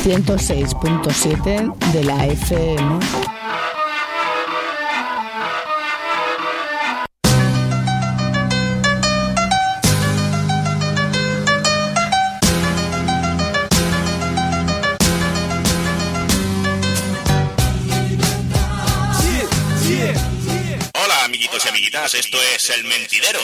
106.7 de la FM. Hola, amiguitos y amiguitas, esto es El Mentidero.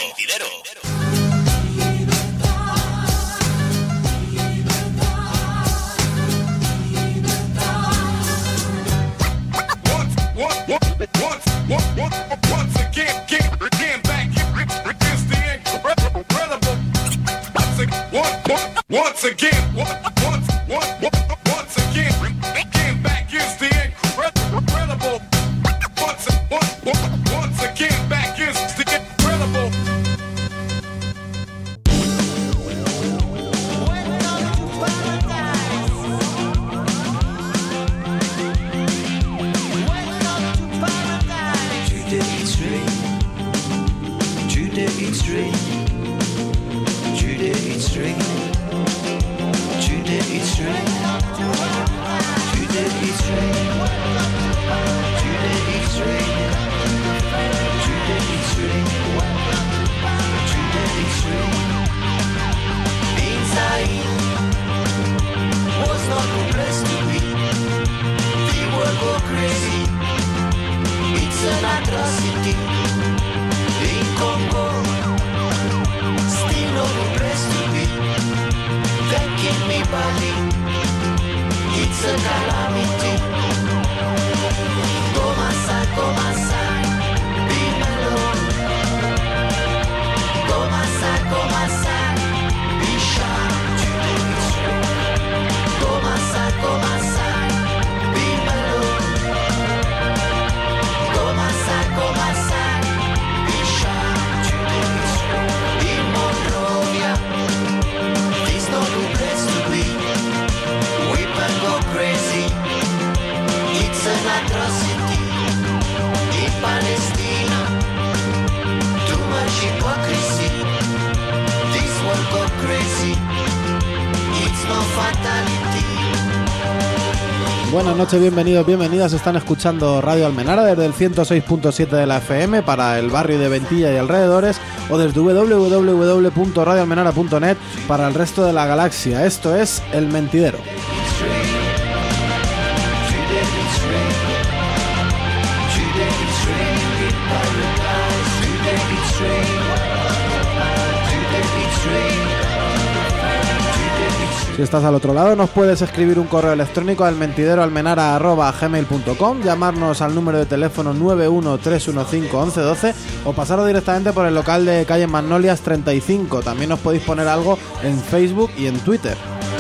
Once again, back is the incredible. Once again, back is the incredible. Was not the place to be. The world go crazy. It's an atrocity. In Congo, still no place to be. Thanking me body. It's a calamity. Come aside, be mellow. Come aside, be shy. Come aside, be mellow. Come aside, be shy. In Monrovia, there's no place to be. Women go crazy. It's an atrocity. In Palestina, too much hypocrisy. This world go crazy. It's no fatality. Buenas noches, bienvenidos, bienvenidas. Están escuchando Radio Almenara desde el 106.7 de la FM para el barrio de Ventilla y alrededores, o desde www.radioalmenara.net para el resto de la galaxia. Esto es El Mentidero. Si estás al otro lado, nos puedes escribir un correo electrónico al mentideroalmenara@gmail.com, llamarnos al número de teléfono 913151112 o pasarlo directamente por el local de calle Magnolias 35. También nos podéis poner algo en Facebook y en Twitter.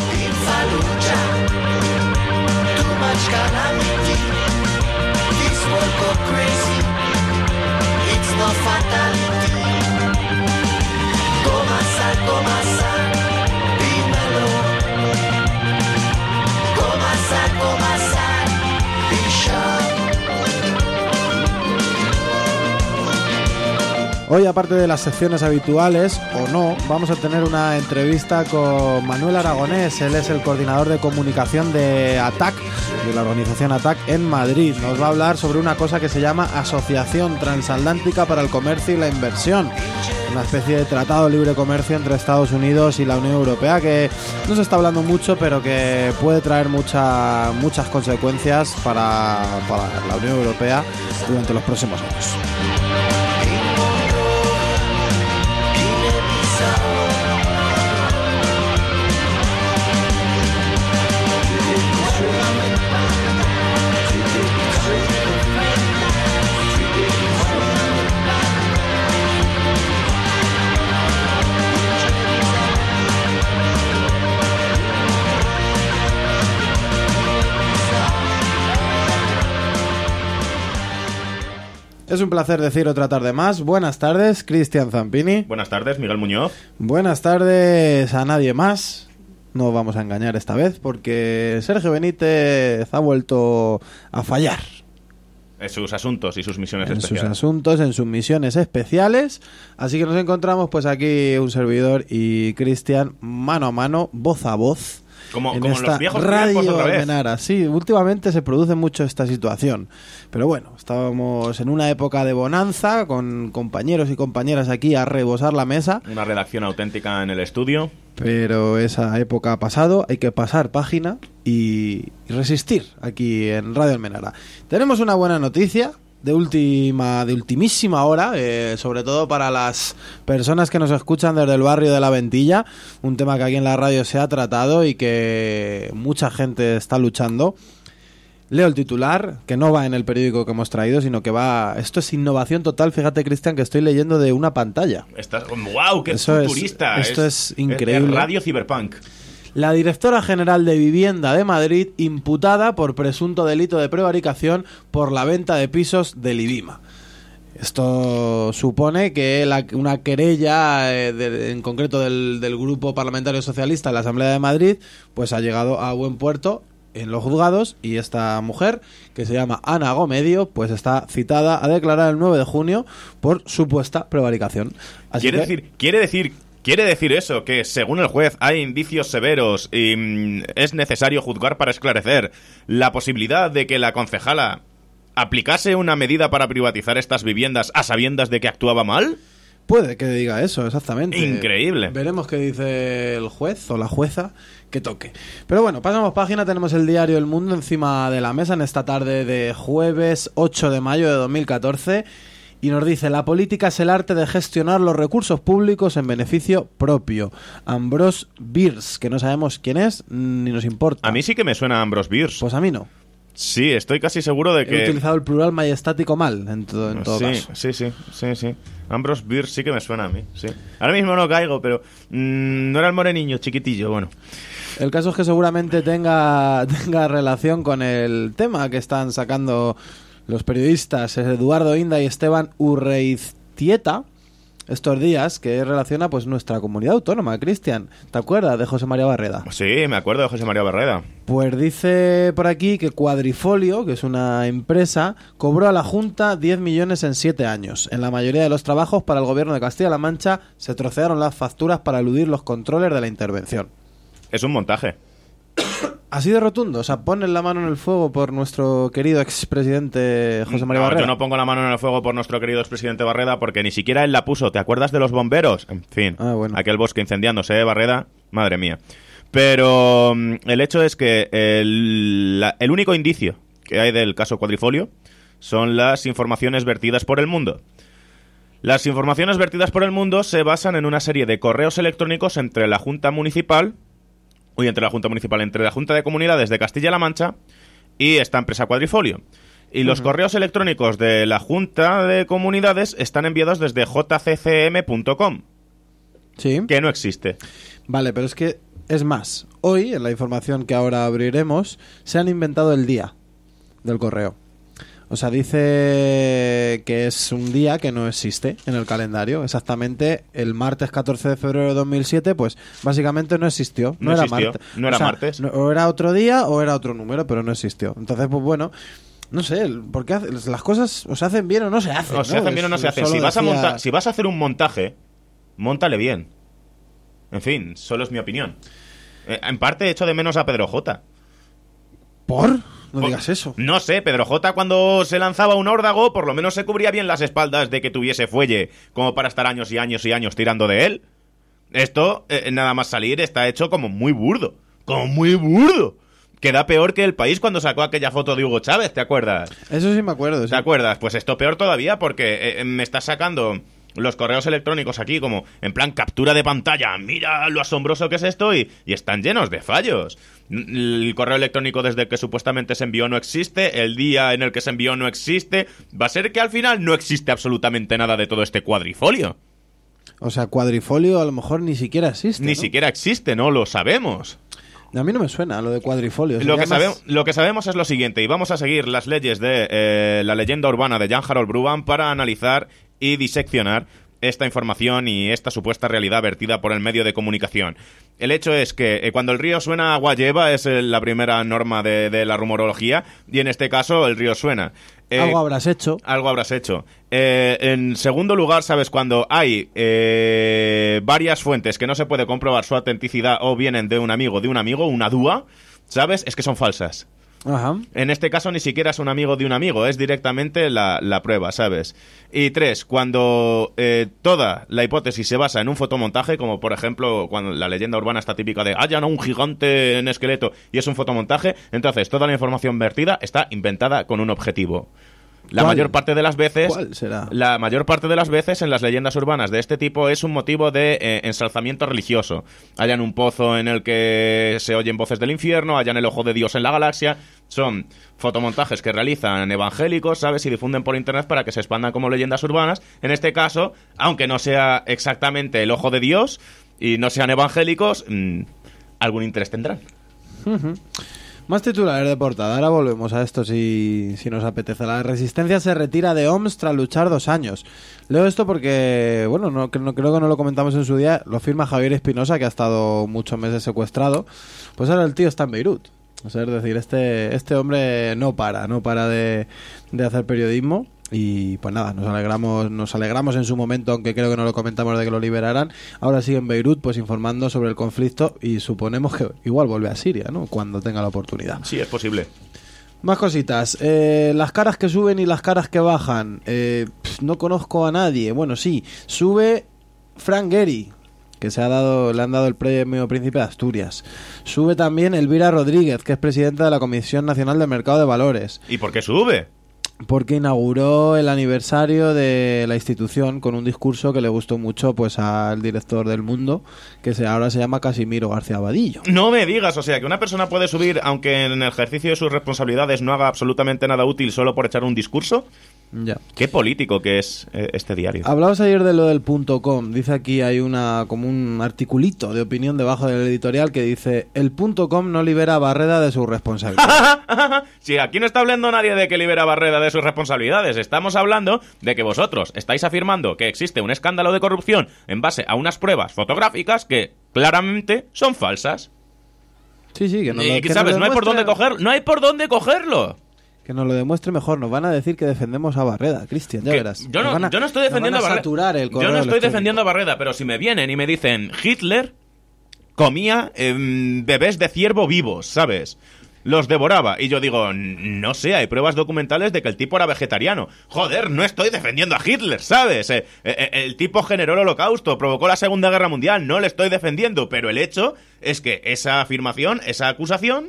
Hoy, aparte de las secciones habituales, o no, vamos a tener una entrevista con Manuel Aragonés. Él es el coordinador de comunicación de ATAC, de la organización ATAC en Madrid. Nos va a hablar sobre una cosa que se llama Asociación Transatlántica para el Comercio y la Inversión, una especie de tratado de libre comercio entre Estados Unidos y la Unión Europea, que no se está hablando mucho, pero que puede traer muchas consecuencias para la Unión Europea durante los próximos años. Es un placer decir otra tarde más. Buenas tardes, Cristian Zampini. Buenas tardes, Miguel Muñoz. Buenas tardes a nadie más. No vamos a engañar esta vez porque Sergio Benítez ha vuelto a fallar. En sus asuntos y sus misiones especiales. En sus asuntos, en sus misiones especiales. Así que nos encontramos pues aquí un servidor y Cristian mano a mano, voz a voz. Como en en esta los viejos Radio tiempos otra vez. Almenara. Sí, últimamente se produce mucho esta situación. Pero bueno, estábamos en una época de bonanza con compañeros y compañeras aquí a rebosar la mesa. Una redacción auténtica en el estudio. Pero esa época ha pasado, hay que pasar página y resistir aquí en Radio Almenara. Tenemos una buena noticia de ultimísima hora, sobre todo para las personas que nos escuchan desde el barrio de La Ventilla, un tema que aquí en la radio se ha tratado y que mucha gente está luchando. Leo el titular, que no va en el periódico que hemos traído, sino que va... Esto es innovación total, fíjate, Cristian, que estoy leyendo de una pantalla. ¡Wow! ¡Qué futurista! Esto es increíble. Es Radio Cyberpunk. La directora general de Vivienda de Madrid imputada por presunto delito de prevaricación por la venta de pisos del IBIMA. Esto supone que una querella, en concreto del Grupo Parlamentario Socialista en la Asamblea de Madrid, pues ha llegado a buen puerto en los juzgados, y esta mujer, que se llama Ana Gomedio, pues está citada a declarar el 9 de junio por supuesta prevaricación. Así Quiere decir eso, que según el juez hay indicios severos y es necesario juzgar para esclarecer la posibilidad de que la concejala aplicase una medida para privatizar estas viviendas a sabiendas de que actuaba mal. Puede que diga eso, exactamente. Increíble. Veremos qué dice el juez o la jueza que toque. Pero bueno, pasamos página, tenemos el diario El Mundo encima de la mesa en esta tarde de jueves 8 de mayo de 2014 y nos dice: la política es el arte de gestionar los recursos públicos en beneficio propio. Ambrose Bierce, que no sabemos quién es ni nos importa. A mí sí que me suena Ambrose Bierce. Pues a mí no. Sí, estoy casi seguro de que... He utilizado el plural majestático mal, en todo caso. Sí. Ambrose Bierce sí que me suena a mí, sí. Ahora mismo no caigo, pero no era el moreniño, chiquitillo, bueno. El caso es que seguramente tenga relación con el tema que están sacando los periodistas Eduardo Inda y Esteban Urreiztieta estos días, que relaciona pues nuestra comunidad autónoma. Cristian, ¿te acuerdas de José María Barreda? Sí, me acuerdo de José María Barreda. Pues dice por aquí que Cuadrifolio, que es una empresa, cobró a la Junta 10 millones en 7 años. En la mayoría de los trabajos para el gobierno de Castilla-La Mancha se trocearon las facturas para eludir los controles de la intervención. Es un montaje. Así de rotundo, o sea, ponen la mano en el fuego por nuestro querido expresidente José María Barreda. Yo no pongo la mano en el fuego por nuestro querido expresidente Barreda porque ni siquiera él la puso. ¿Te acuerdas de los bomberos? En fin, bueno. Aquel bosque incendiándose, Barreda, madre mía. Pero el hecho es que el único indicio que hay del caso Cuadrifolio son las informaciones vertidas por El Mundo. Las informaciones vertidas por El Mundo se basan en una serie de correos electrónicos entre la Junta de Comunidades de Castilla-La Mancha y esta empresa Cuadrifolio. Y los correos electrónicos de la Junta de Comunidades están enviados desde jccm.com. Sí. Que no existe. Vale, pero es que, es más, hoy, en la información que ahora abriremos, se han inventado el día del correo. O sea, dice que es un día que no existe en el calendario. Exactamente el martes 14 de febrero de 2007, pues básicamente no existió. No era martes. No era martes. O era otro día o era otro número, pero no existió. Entonces, pues bueno, no sé, porque las cosas o se hacen bien o no se hacen. O se hacen bien o no se hacen. Si vas a hacer un montaje, móntale bien. En fin, solo es mi opinión. En parte echo de menos a Pedro J. ¿Por? No digas eso. No sé, Pedro J cuando se lanzaba un órdago por lo menos se cubría bien las espaldas de que tuviese fuelle como para estar años y años y años tirando de él. Esto, nada más salir, está hecho como muy burdo. Como muy burdo. Queda peor que El País cuando sacó aquella foto de Hugo Chávez, ¿te acuerdas? Eso sí me acuerdo. Sí. ¿Te acuerdas? Pues esto peor todavía porque me estás sacando los correos electrónicos aquí como en plan captura de pantalla. Mira lo asombroso que es esto y están llenos de fallos. El correo electrónico desde que supuestamente se envió no existe, el día en el que se envió no existe. Va a ser que al final no existe absolutamente nada de todo este cuadrifolio. O sea, Cuadrifolio a lo mejor ni siquiera existe. Ni ¿no? siquiera existe, no lo sabemos. A mí no me suena lo de Cuadrifolio. Lo que sabemos es lo siguiente, y vamos a seguir las leyes de la leyenda urbana de Jan Harold Bruban para analizar y diseccionar esta información y esta supuesta realidad vertida por el medio de comunicación. El hecho es que cuando el río suena, agua lleva, es la primera norma de la rumorología, y en este caso el río suena. Algo habrás hecho. Algo habrás hecho. En segundo lugar, ¿sabes? Cuando hay varias fuentes que no se puede comprobar su autenticidad o vienen de un amigo, una dúa, ¿sabes? Es que son falsas. Ajá. En este caso ni siquiera es un amigo de un amigo, es directamente la prueba, ¿sabes? Y 3, cuando toda la hipótesis se basa en un fotomontaje, como por ejemplo cuando la leyenda urbana está típica de hallan a un gigante en esqueleto y es un fotomontaje, entonces toda la información vertida está inventada con un objetivo. La mayor parte de las veces, ¿cuál será? La mayor parte de las veces en las leyendas urbanas de este tipo es un motivo de ensalzamiento religioso. Hallan un pozo en el que se oyen voces del infierno, hallan el ojo de Dios en la galaxia. Son fotomontajes que realizan evangélicos, ¿sabes? Y difunden por internet para que se expandan como leyendas urbanas. En este caso, aunque no sea exactamente el ojo de Dios y no sean evangélicos, algún interés tendrán. Más titulares de portada. Ahora volvemos a esto si nos apetece. La Resistencia se retira de OMS tras luchar 2 años. Leo esto porque, bueno, creo que no lo comentamos en su día. Lo firma Javier Espinosa, que ha estado muchos meses secuestrado. Pues ahora el tío está en Beirut. O sea, es decir, este hombre no para de hacer periodismo. Y pues nada, nos alegramos en su momento, aunque creo que no lo comentamos, de que lo liberaran. Ahora sigue en Beirut, pues informando sobre el conflicto, y suponemos que igual vuelve a Siria, ¿no? Cuando tenga la oportunidad. Sí, es posible. Más cositas. Las caras que suben y las caras que bajan. No conozco a nadie. Bueno, sí, sube Frank Gehry, que le han dado el premio Príncipe de Asturias. Sube también Elvira Rodríguez, que es presidenta de la Comisión Nacional del Mercado de Valores. ¿Y por qué sube? Porque inauguró el aniversario de la institución con un discurso que le gustó mucho pues al director del Mundo, que ahora se llama Casimiro García Vadillo. No me digas, o sea, que una persona puede subir aunque en el ejercicio de sus responsabilidades no haga absolutamente nada útil solo por echar un discurso. Ya. Qué político que es este diario. Hablabas ayer de lo del .com. Dice aquí, hay como un articulito de opinión debajo del editorial que dice: el .com no libera a Barreda de sus responsabilidades. Sí, aquí no está hablando nadie de que libera a Barreda de sus responsabilidades. Estamos hablando de que vosotros estáis afirmando que existe un escándalo de corrupción en base a unas pruebas fotográficas que claramente son falsas. Sí, que no y, ¿sabes? No hay por dónde cogerlo. No hay por dónde cogerlo. Que nos lo demuestre mejor. Nos van a decir que defendemos a Barreda, Cristian, ya verás. Yo no estoy defendiendo a Barreda. Yo no estoy defendiendo a Barreda, pero si me vienen y me dicen Hitler comía bebés de ciervo vivos, ¿sabes? Los devoraba. Y yo digo, no sé, hay pruebas documentales de que el tipo era vegetariano. Joder, no estoy defendiendo a Hitler, ¿sabes? El tipo generó el Holocausto, provocó la Segunda Guerra Mundial, no le estoy defendiendo. Pero el hecho es que esa afirmación, esa acusación,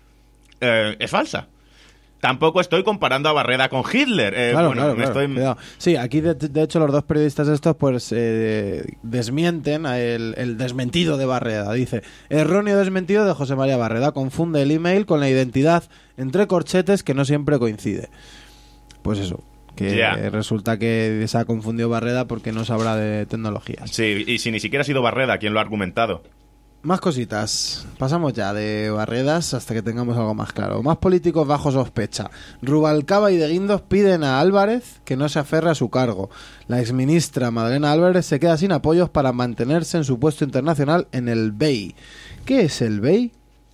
es falsa. Tampoco estoy comparando a Barreda con Hitler. Claro. Sí, aquí de hecho los dos periodistas estos pues desmienten el desmentido de Barreda. Dice: erróneo desmentido de José María Barreda, confunde el email con la identidad entre corchetes que no siempre coincide. Pues eso, que resulta que se ha confundido Barreda porque no sabrá de tecnologías. Sí, y si ni siquiera ha sido Barreda quien lo ha argumentado. Más cositas. Pasamos ya de Barredas hasta que tengamos algo más claro. Más políticos bajo sospecha. Rubalcaba y de Guindos piden a Álvarez que no se aferre a su cargo. La exministra Madalena Álvarez se queda sin apoyos para mantenerse en su puesto internacional en el BEI. ¿Qué es el BEI?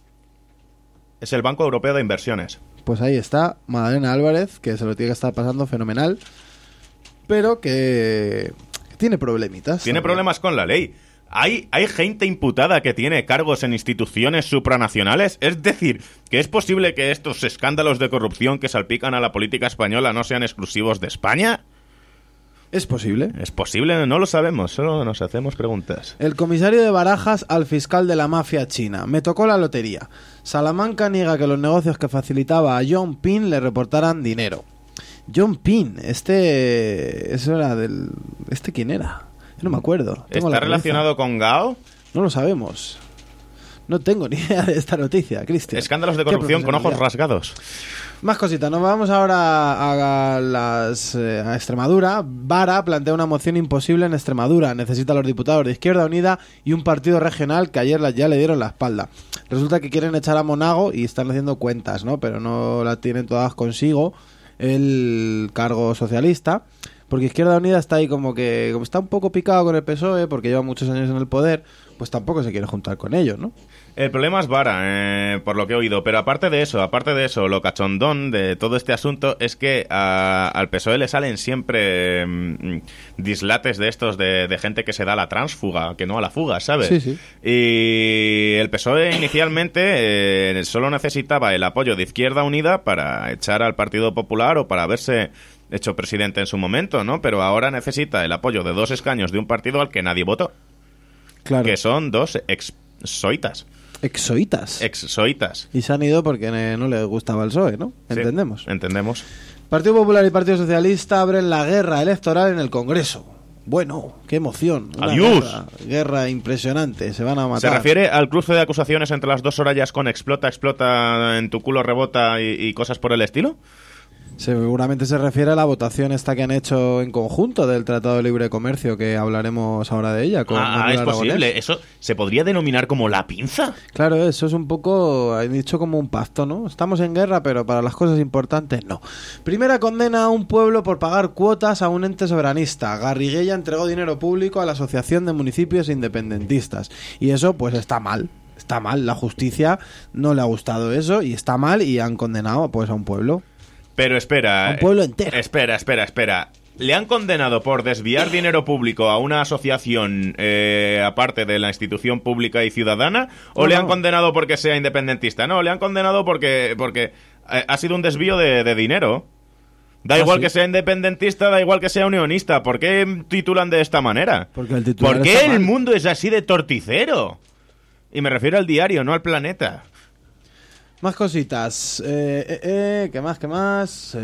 Es el Banco Europeo de Inversiones. Pues ahí está Madalena Álvarez, que se lo tiene que estar pasando fenomenal, pero que tiene problemitas. Tiene problemas con la ley. ¿Hay gente imputada que tiene cargos en instituciones supranacionales? Es decir, ¿que es posible que estos escándalos de corrupción que salpican a la política española no sean exclusivos de España? ¿Es posible? Es posible, no lo sabemos, solo nos hacemos preguntas. El comisario de Barajas al fiscal de la mafia china. Me tocó la lotería. Salamanca niega que los negocios que facilitaba a John Pin le reportaran dinero. John Pin, eso era del... ¿Quién era? No me acuerdo. ¿Está relacionado con Gao? No lo sabemos. No tengo ni idea de esta noticia, Cristian. Escándalos de corrupción con ojos rasgados. Más cositas. Nos vamos ahora a Extremadura. Vara plantea una moción imposible en Extremadura. Necesita a los diputados de Izquierda Unida y un partido regional que ayer ya le dieron la espalda. Resulta que quieren echar a Monago y están haciendo cuentas, ¿no? Pero no la tienen todas consigo el cargo socialista. Porque Izquierda Unida está ahí como está un poco picado con el PSOE porque lleva muchos años en el poder, pues tampoco se quiere juntar con ellos, ¿no? El problema es Vara, por lo que he oído, pero aparte de eso, lo cachondón de todo este asunto es que al PSOE le salen siempre dislates de estos de gente que se da a la tránsfuga, que no a la fuga, ¿sabes? Sí, sí. Y el PSOE inicialmente solo necesitaba el apoyo de Izquierda Unida para echar al Partido Popular o para haberse hecho presidente en su momento, ¿no? Pero ahora necesita el apoyo de 2 escaños de un partido al que nadie votó, Claro. que son 2 exsoitas. Exsoitas. Y se han ido porque no les gustaba el PSOE, ¿no? Sí, Entendemos. entendemos. Partido Popular y Partido Socialista abren la guerra electoral en el Congreso. Bueno, qué emoción. Una ¡Adiós! Guerra impresionante, se van a matar. ¿Se refiere al cruce de acusaciones entre las 2 Sorayas con explota, en tu culo rebota y cosas por el estilo? Seguramente se refiere a la votación esta que han hecho en conjunto del Tratado de Libre Comercio, que hablaremos ahora de ella. Con Manuel Es Aragonés. posible. ¿Eso se podría denominar como la pinza? Claro, eso es un poco, han dicho como un pacto, ¿no? Estamos en guerra, pero para las cosas importantes no. Primera condena a un pueblo por pagar cuotas a un ente soberanista. Garriguella entregó dinero público a la Asociación de Municipios Independentistas. Y eso, pues está mal. Está mal. La justicia no le ha gustado eso y está mal y han condenado pues a un pueblo. Pero espera. A un pueblo entero. Espera. ¿Le han condenado por desviar dinero público a una asociación aparte de la institución pública y ciudadana? ¿O le han condenado porque sea independentista? No, le han condenado porque ha sido un desvío de dinero. Da igual que sea independentista, da igual que sea unionista. ¿Por qué titulan de esta manera? Porque el titular ¿Por qué está el mal. mundo es así de torticero? Y me refiero al diario, no al Planeta. Más cositas. ¿Qué más?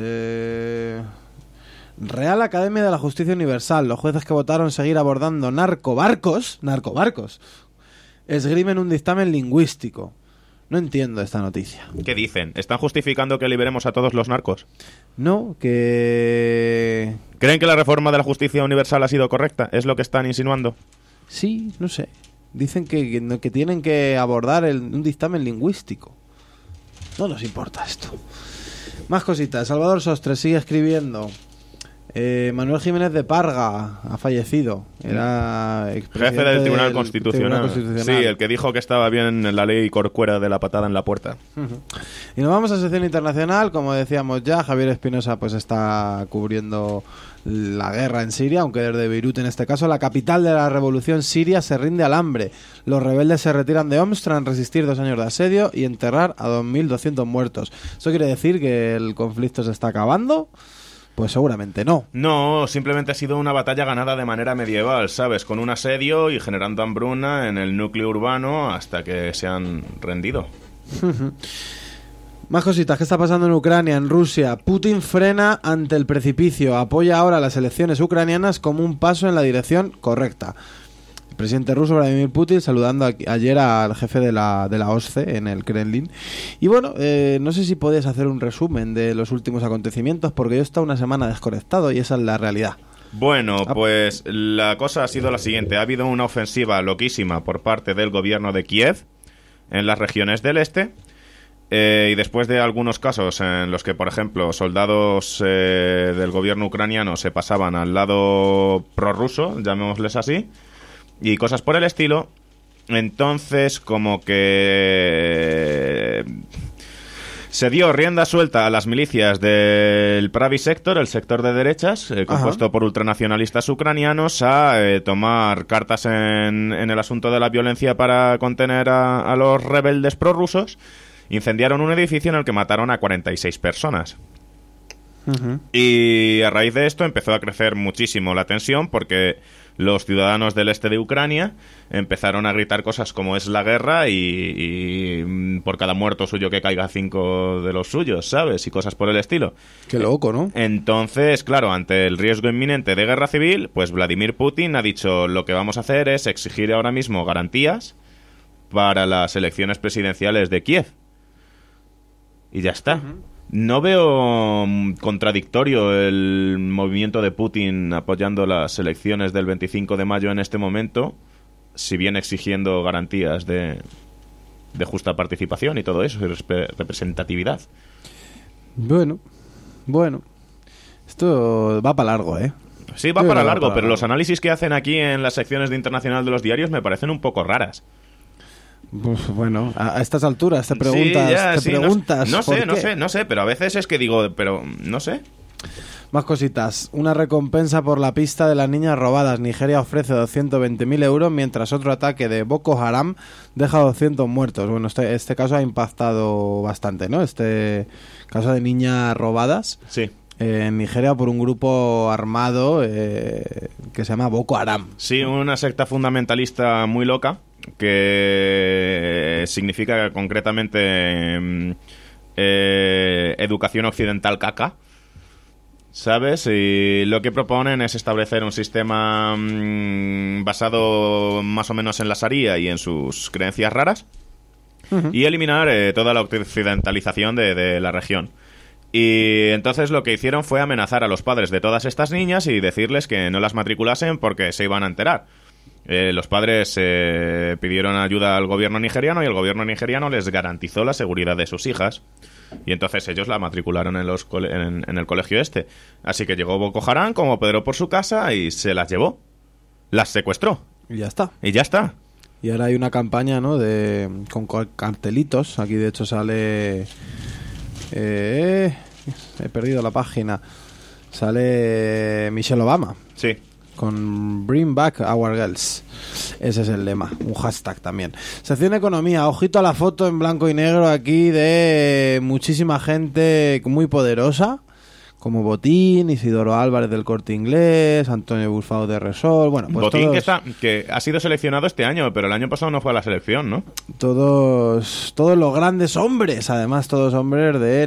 Real Academia de la Justicia Universal. Los jueces que votaron seguir abordando narcobarcos, esgrimen un dictamen lingüístico. No entiendo esta noticia. ¿Qué dicen? ¿Están justificando que liberemos a todos los narcos? No, que... ¿Creen que la reforma de la justicia universal ha sido correcta? ¿Es lo que están insinuando? Sí, no sé. Dicen que tienen que abordar un dictamen lingüístico. No nos importa esto. Más cositas. Salvador Sostre sigue escribiendo. Manuel Jiménez de Parga ha fallecido. Era Jefe del Tribunal Constitucional. Sí, el que dijo que estaba bien la ley Corcuera de la patada en la puerta. Y nos vamos a sección internacional. Como decíamos ya, Javier Espinosa pues está cubriendo la guerra en Siria, aunque desde Beirut en este caso. La capital de la revolución siria se rinde al hambre. Los rebeldes se retiran de Homs tras resistir 2 años de asedio y enterrar a 2.200 muertos. ¿Eso quiere decir que el conflicto se está acabando? Pues seguramente no. No, simplemente ha sido una batalla ganada de manera medieval, ¿sabes? Con un asedio y generando hambruna en el núcleo urbano hasta que se han rendido. Más cositas. ¿Qué está pasando en Ucrania, en Rusia? Putin frena ante el precipicio. Apoya ahora a las elecciones ucranianas como un paso en la dirección correcta. El presidente ruso Vladimir Putin saludando ayer al jefe de la OSCE en el Kremlin. Y bueno, no sé si podéis hacer un resumen de los últimos acontecimientos, porque yo he estado una semana desconectado y esa es la realidad. Bueno, pues la cosa ha sido la siguiente. Ha habido una ofensiva loquísima por parte del gobierno de Kiev en las regiones del este. Y después de algunos casos en los que, por ejemplo, soldados del gobierno ucraniano se pasaban al lado prorruso, llamémosles así, y cosas por el estilo, entonces como que se dio rienda suelta a las milicias del Pravy Sector, el sector de derechas, compuesto por ultranacionalistas ucranianos, a tomar cartas en el asunto de la violencia para contener a los rebeldes prorrusos. Incendiaron un edificio en el que mataron a 46 personas. Y a raíz de esto empezó a crecer muchísimo la tensión, porque los ciudadanos del este de Ucrania empezaron a gritar cosas como es la guerra y por cada muerto suyo que caiga 5 de los suyos, ¿sabes? Y cosas por el estilo. Qué loco, ¿no? Entonces, claro, ante el riesgo inminente de guerra civil, pues Vladimir Putin ha dicho: lo que vamos a hacer es exigir ahora mismo garantías para las elecciones presidenciales de Kiev. Y ya está. No veo contradictorio el movimiento de Putin apoyando las elecciones del 25 de mayo en este momento, si bien exigiendo garantías de justa participación y todo eso, y representatividad. Bueno. Esto va para largo, ¿eh? Sí, va para largo, pero los análisis que hacen aquí en las secciones de Internacional de los diarios me parecen un poco raras. Pues bueno, a estas alturas te preguntas, no sé, pero a veces es que digo, pero no sé. Más cositas. Una recompensa por la pista de las niñas robadas. Nigeria ofrece 220.000 euros, mientras otro ataque de Boko Haram deja 200 muertos. Bueno, este caso ha impactado bastante, ¿no? Este caso de niñas robadas. Sí. En Nigeria por un grupo armado que se llama Boko Haram. Sí, una secta fundamentalista muy loca que significa concretamente educación occidental caca, ¿sabes? Y lo que proponen es establecer un sistema basado más o menos en la Sharia y en sus creencias raras, y eliminar toda la occidentalización de la región. Y entonces lo que hicieron fue amenazar a los padres de todas estas niñas y decirles que no las matriculasen porque se iban a enterar. Los padres pidieron ayuda al gobierno nigeriano y el gobierno nigeriano les garantizó la seguridad de sus hijas. Y entonces ellos la matricularon en el colegio este. Así que llegó Boko Haram como Pedro por su casa y se las llevó. Las secuestró. Y ya está. Y ya está. Y ahora hay una campaña, ¿no? Con cartelitos. Aquí de hecho sale... he perdido la página. Sale Michelle Obama. Sí. Con Bring Back Our Girls. Ese es el lema, un hashtag también. Sección Economía, ojito a la foto en blanco y negro aquí de muchísima gente muy poderosa, como Botín, Isidoro Álvarez del Corte Inglés, Antonio Busfao de Resol, bueno, pues Botín todos, que ha sido seleccionado este año, pero el año pasado no fue a la selección, ¿no? Todos los grandes hombres, además todos hombres de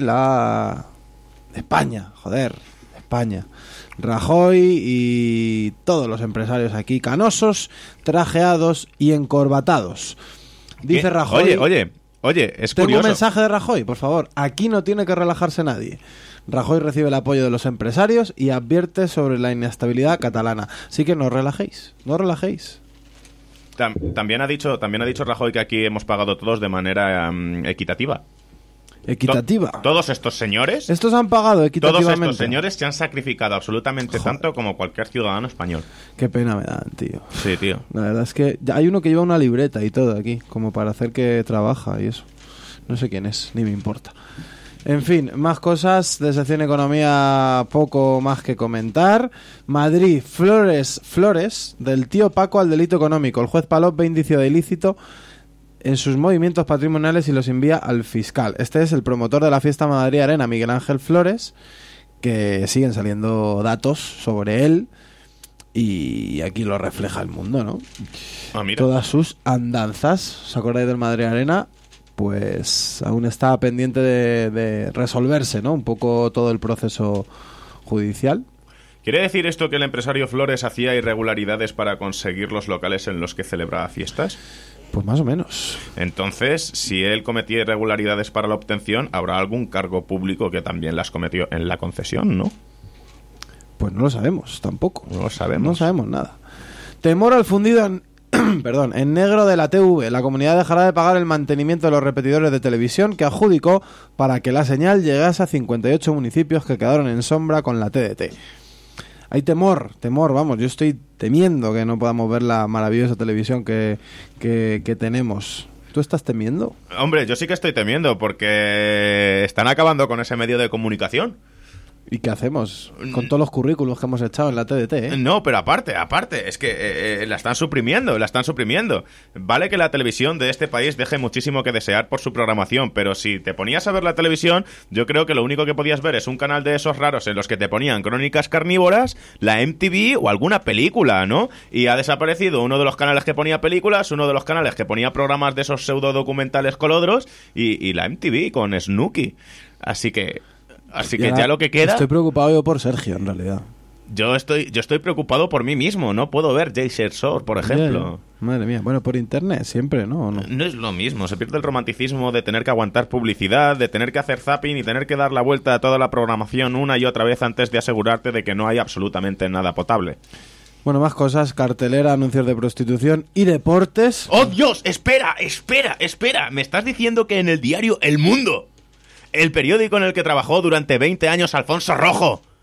España, joder, España. Rajoy y todos los empresarios aquí canosos, trajeados y encorbatados. Dice Rajoy... Oye, es tengo curioso. un mensaje de Rajoy, por favor. Aquí no tiene que relajarse nadie. Rajoy recibe el apoyo de los empresarios y advierte sobre la inestabilidad catalana. Así que no os relajéis, no os relajéis. También ha dicho Rajoy que aquí hemos pagado todos de manera equitativa. Equitativa. Todos estos señores... Estos han pagado equitativamente. Todos estos señores se han sacrificado absolutamente tanto como cualquier ciudadano español. Qué pena me dan, tío. Sí, tío. La verdad es que hay uno que lleva una libreta y todo aquí, como para hacer que trabaja y eso. No sé quién es, ni me importa. En fin, más cosas de sección Economía, poco más que comentar. Madrid, Flores, del tío Paco al delito económico. El juez Palop ve indicio de ilícito en sus movimientos patrimoniales y los envía al fiscal. Este es el promotor de la fiesta Madrid Arena, Miguel Ángel Flores, que siguen saliendo datos sobre él y aquí lo refleja el mundo, ¿no? Ah, mira. Todas sus andanzas. ¿Os acordáis del Madrid Arena? Pues aún está pendiente de resolverse, ¿no? Un poco todo el proceso judicial. ¿Quiere decir esto que el empresario Flores hacía irregularidades para conseguir los locales en los que celebraba fiestas? Pues más o menos. Entonces, si él cometía irregularidades para la obtención, habrá algún cargo público que también las cometió en la concesión, ¿no? Pues no lo sabemos, tampoco. No lo sabemos. No sabemos nada. Temor al fundido en negro de la TV. La comunidad dejará de pagar el mantenimiento de los repetidores de televisión que adjudicó para que la señal llegase a 58 municipios que quedaron en sombra con la TDT. Hay temor, vamos, yo estoy temiendo que no podamos ver la maravillosa televisión que tenemos. ¿Tú estás temiendo? Hombre, yo sí que estoy temiendo porque están acabando con ese medio de comunicación. ¿Y qué hacemos con todos los currículos que hemos echado en la TDT? No, pero aparte, es que la están suprimiendo. Vale que la televisión de este país deje muchísimo que desear por su programación, pero si te ponías a ver la televisión, yo creo que lo único que podías ver es un canal de esos raros en los que te ponían crónicas carnívoras, la MTV o alguna película, ¿no? Y ha desaparecido uno de los canales que ponía películas, uno de los canales que ponía programas de esos pseudo documentales colodros y la MTV con Snooki. Así que ya lo que queda... Estoy preocupado yo por Sergio, en realidad. Yo estoy preocupado por mí mismo. No puedo ver Jay Shersor, por ejemplo. Madre mía. Bueno, por internet siempre, ¿no? No es lo mismo. Se pierde el romanticismo de tener que aguantar publicidad, de tener que hacer zapping y tener que dar la vuelta a toda la programación una y otra vez antes de asegurarte de que no hay absolutamente nada potable. Bueno, más cosas. Cartelera, anuncios de prostitución y deportes. ¡Oh, Dios! ¡Espera! ¿Me estás diciendo que en el diario El Mundo, el periódico en el que trabajó durante 20 años Alfonso Rojo,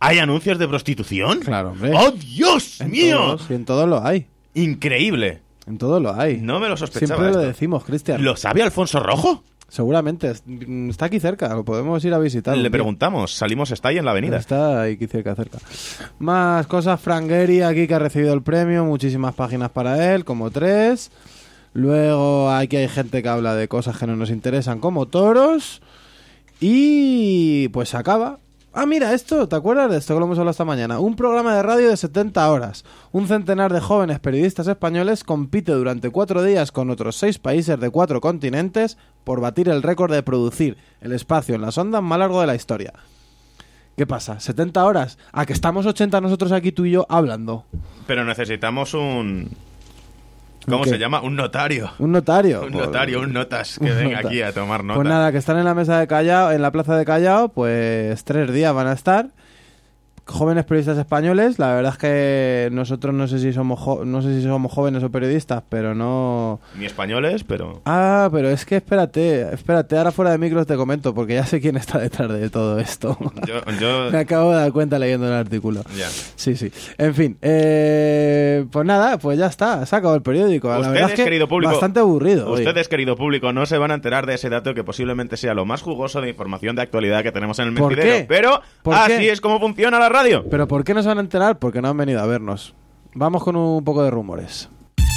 ¿Hay anuncios de prostitución? Claro, hombre. ¡Oh, Dios mío! Y en todo lo hay. Increíble. En todo lo hay. No me lo sospechaba. Siempre lo esto. decimos, Cristian. ¿Lo sabe Alfonso Rojo? Seguramente. Está aquí cerca. Lo podemos ir a visitar. Le preguntamos. Salimos, está ahí en la avenida. Está aquí cerca. Más cosas. Frank Gehry aquí que ha recibido el premio. Muchísimas páginas para él, como 3. Luego aquí hay gente que habla de cosas que no nos interesan, como toros. Y pues se acaba. Ah, mira, esto, ¿te acuerdas de esto que lo hemos hablado esta mañana? Un programa de radio de 70 horas. Un centenar de jóvenes periodistas españoles compite durante 4 días con otros 6 países de 4 continentes por batir el récord de producir el espacio en las ondas más largo de la historia. ¿Qué pasa? ¿70 horas? ¿A que estamos 80 nosotros aquí tú y yo hablando? Pero necesitamos un... ¿Cómo ¿Qué? se llama? Un notario. Un notario. Un notario, un notas que venga aquí a tomar nota. Pues nada, que están en la mesa de Callao, en la plaza de Callao, pues 3 días van a estar. Jóvenes periodistas españoles, la verdad es que nosotros no sé si somos jóvenes o periodistas, pero no... Ni españoles, pero... Ah, pero es que espérate, ahora fuera de micros te comento, porque ya sé quién está detrás de todo esto. Yo... Me acabo de dar cuenta leyendo el artículo. Ya. Sí. En fin, pues nada, pues ya está, se ha acabado el periódico. La verdad es que querido público, bastante aburrido. Ustedes, querido público, no se van a enterar de ese dato que posiblemente sea lo más jugoso de información de actualidad que tenemos en el ¿Por mentidero. qué? Pero ¿Por así qué? es como funciona la radio. ¿Pero por qué no se van a enterar? Porque no han venido a vernos. Vamos con un poco de rumores.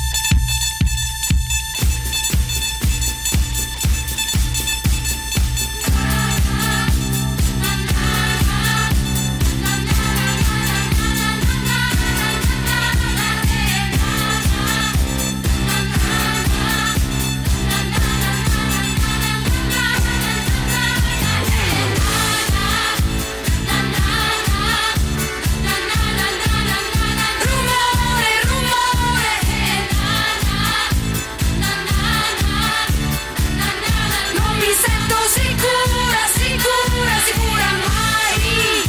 Non mi sento sicura, sicura, sicura mai.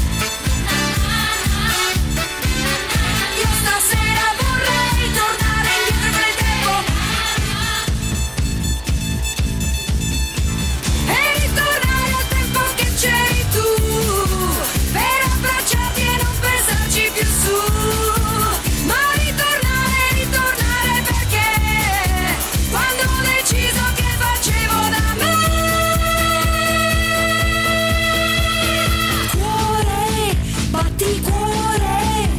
Io stasera vorrei tornare indietro nel tempo e ritornare al tempo che c'eri tu, per abbracciarti e non pensarci più su. Ma ritornare perché quando ho deciso che facevo da me. Cuore, batti cuore.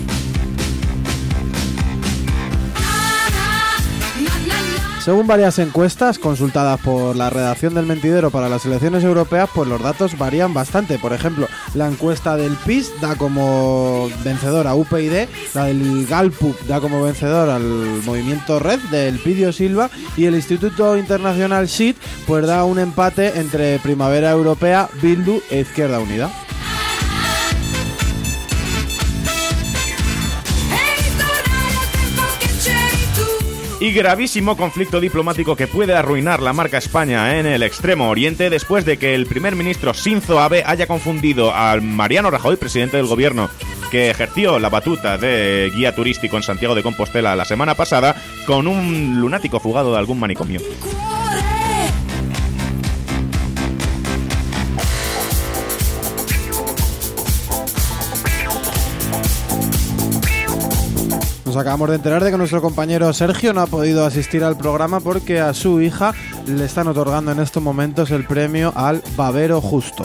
Según varias encuestas consultadas por la redacción del Mentidero para las elecciones europeas, pues los datos varían bastante. Por ejemplo, la encuesta del PIS da como vencedor a UPyD, la del Gallup da como vencedor al movimiento Red del Pidio Silva, y el Instituto Internacional SHIT pues da un empate entre Primavera Europea, Bildu e Izquierda Unida. Y gravísimo conflicto diplomático que puede arruinar la marca España en el Extremo Oriente después de que el primer ministro Shinzo Abe haya confundido al Mariano Rajoy, presidente del gobierno, que ejerció la batuta de guía turístico en Santiago de Compostela la semana pasada, con un lunático fugado de algún manicomio. Nos acabamos de enterar de que nuestro compañero Sergio no ha podido asistir al programa porque a su hija le están otorgando en estos momentos el premio al Babero Justo.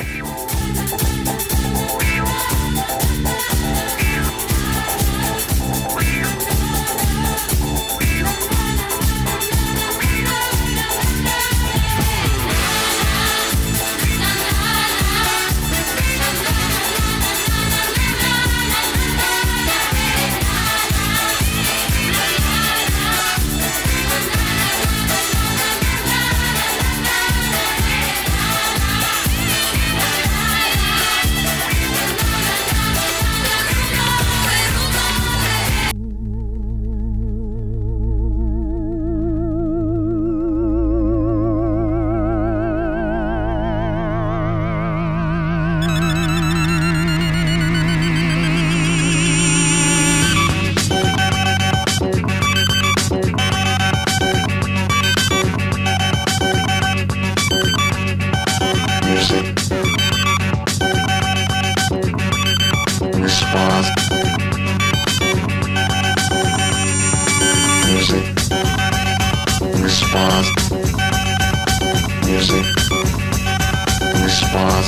Music response.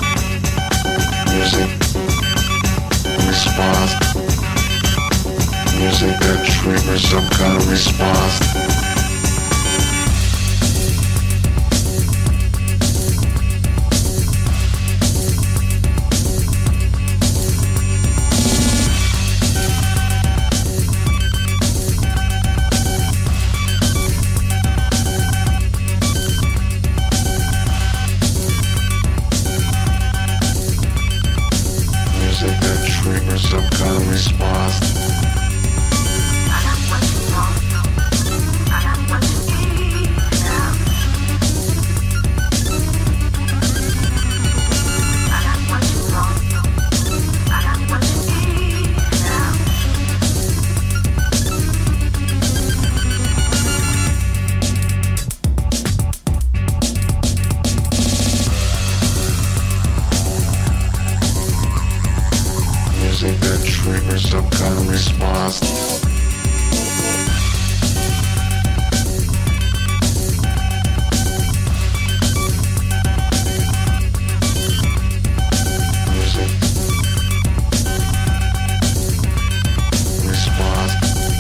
Music response. Music that triggers some kind of response. Some kind of response. Music that triggers some kind of response. Music response.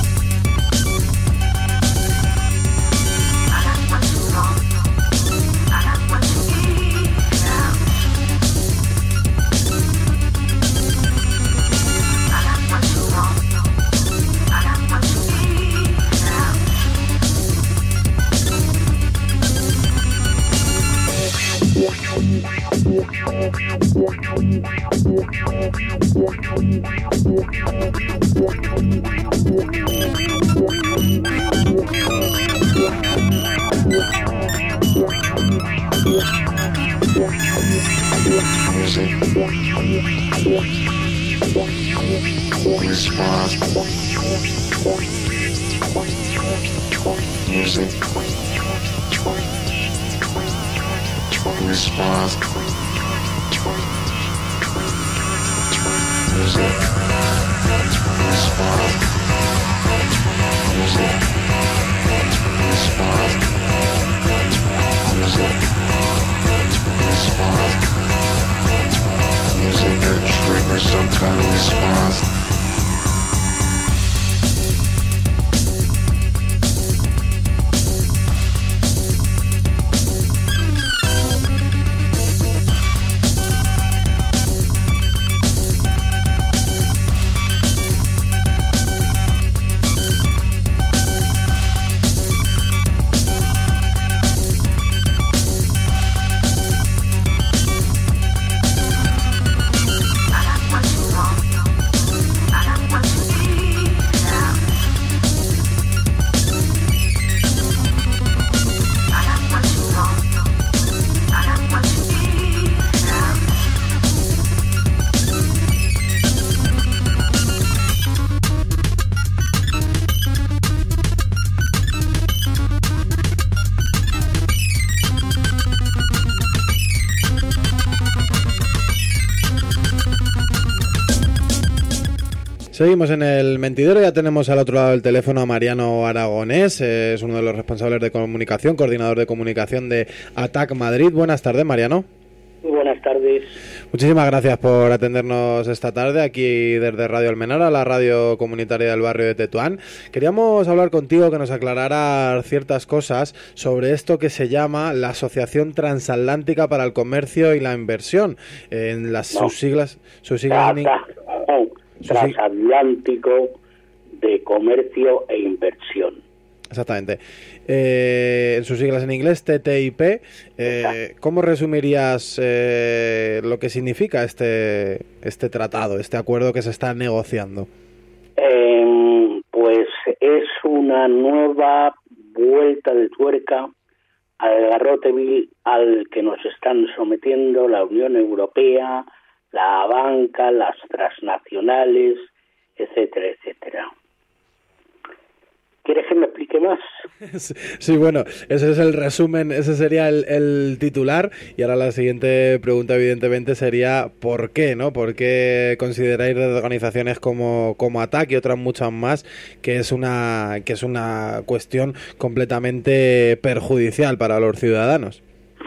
Music response. Music response. Music response. Music response. Music response. Music that triggers some kind of response. Seguimos en el mentidero, ya tenemos al otro lado del teléfono a Mariano Aragonés, es uno de los responsables de comunicación, coordinador de comunicación de ATAC Madrid. Buenas tardes, Mariano. Buenas tardes. Muchísimas gracias por atendernos esta tarde aquí desde Radio Almenara, la radio comunitaria del barrio de Tetuán. Queríamos hablar contigo, que nos aclararas ciertas cosas sobre esto que se llama la Asociación Transatlántica para el Comercio y la Inversión, en sus siglas Transatlántico de Comercio e Inversión. Exactamente. En sus siglas en inglés, TTIP. ¿Cómo resumirías lo que significa este tratado, este acuerdo que se está negociando? Pues es una nueva vuelta de tuerca al garrote vil al que nos están sometiendo la Unión Europea, la banca, las transnacionales, etcétera, etcétera. ¿Quieres que me explique más? Sí, bueno, ese es el resumen, ese sería el titular. Y ahora la siguiente pregunta, evidentemente, sería ¿por qué, no? ¿Por qué consideráis de organizaciones como ATTAC y otras muchas más que es una cuestión completamente perjudicial para los ciudadanos?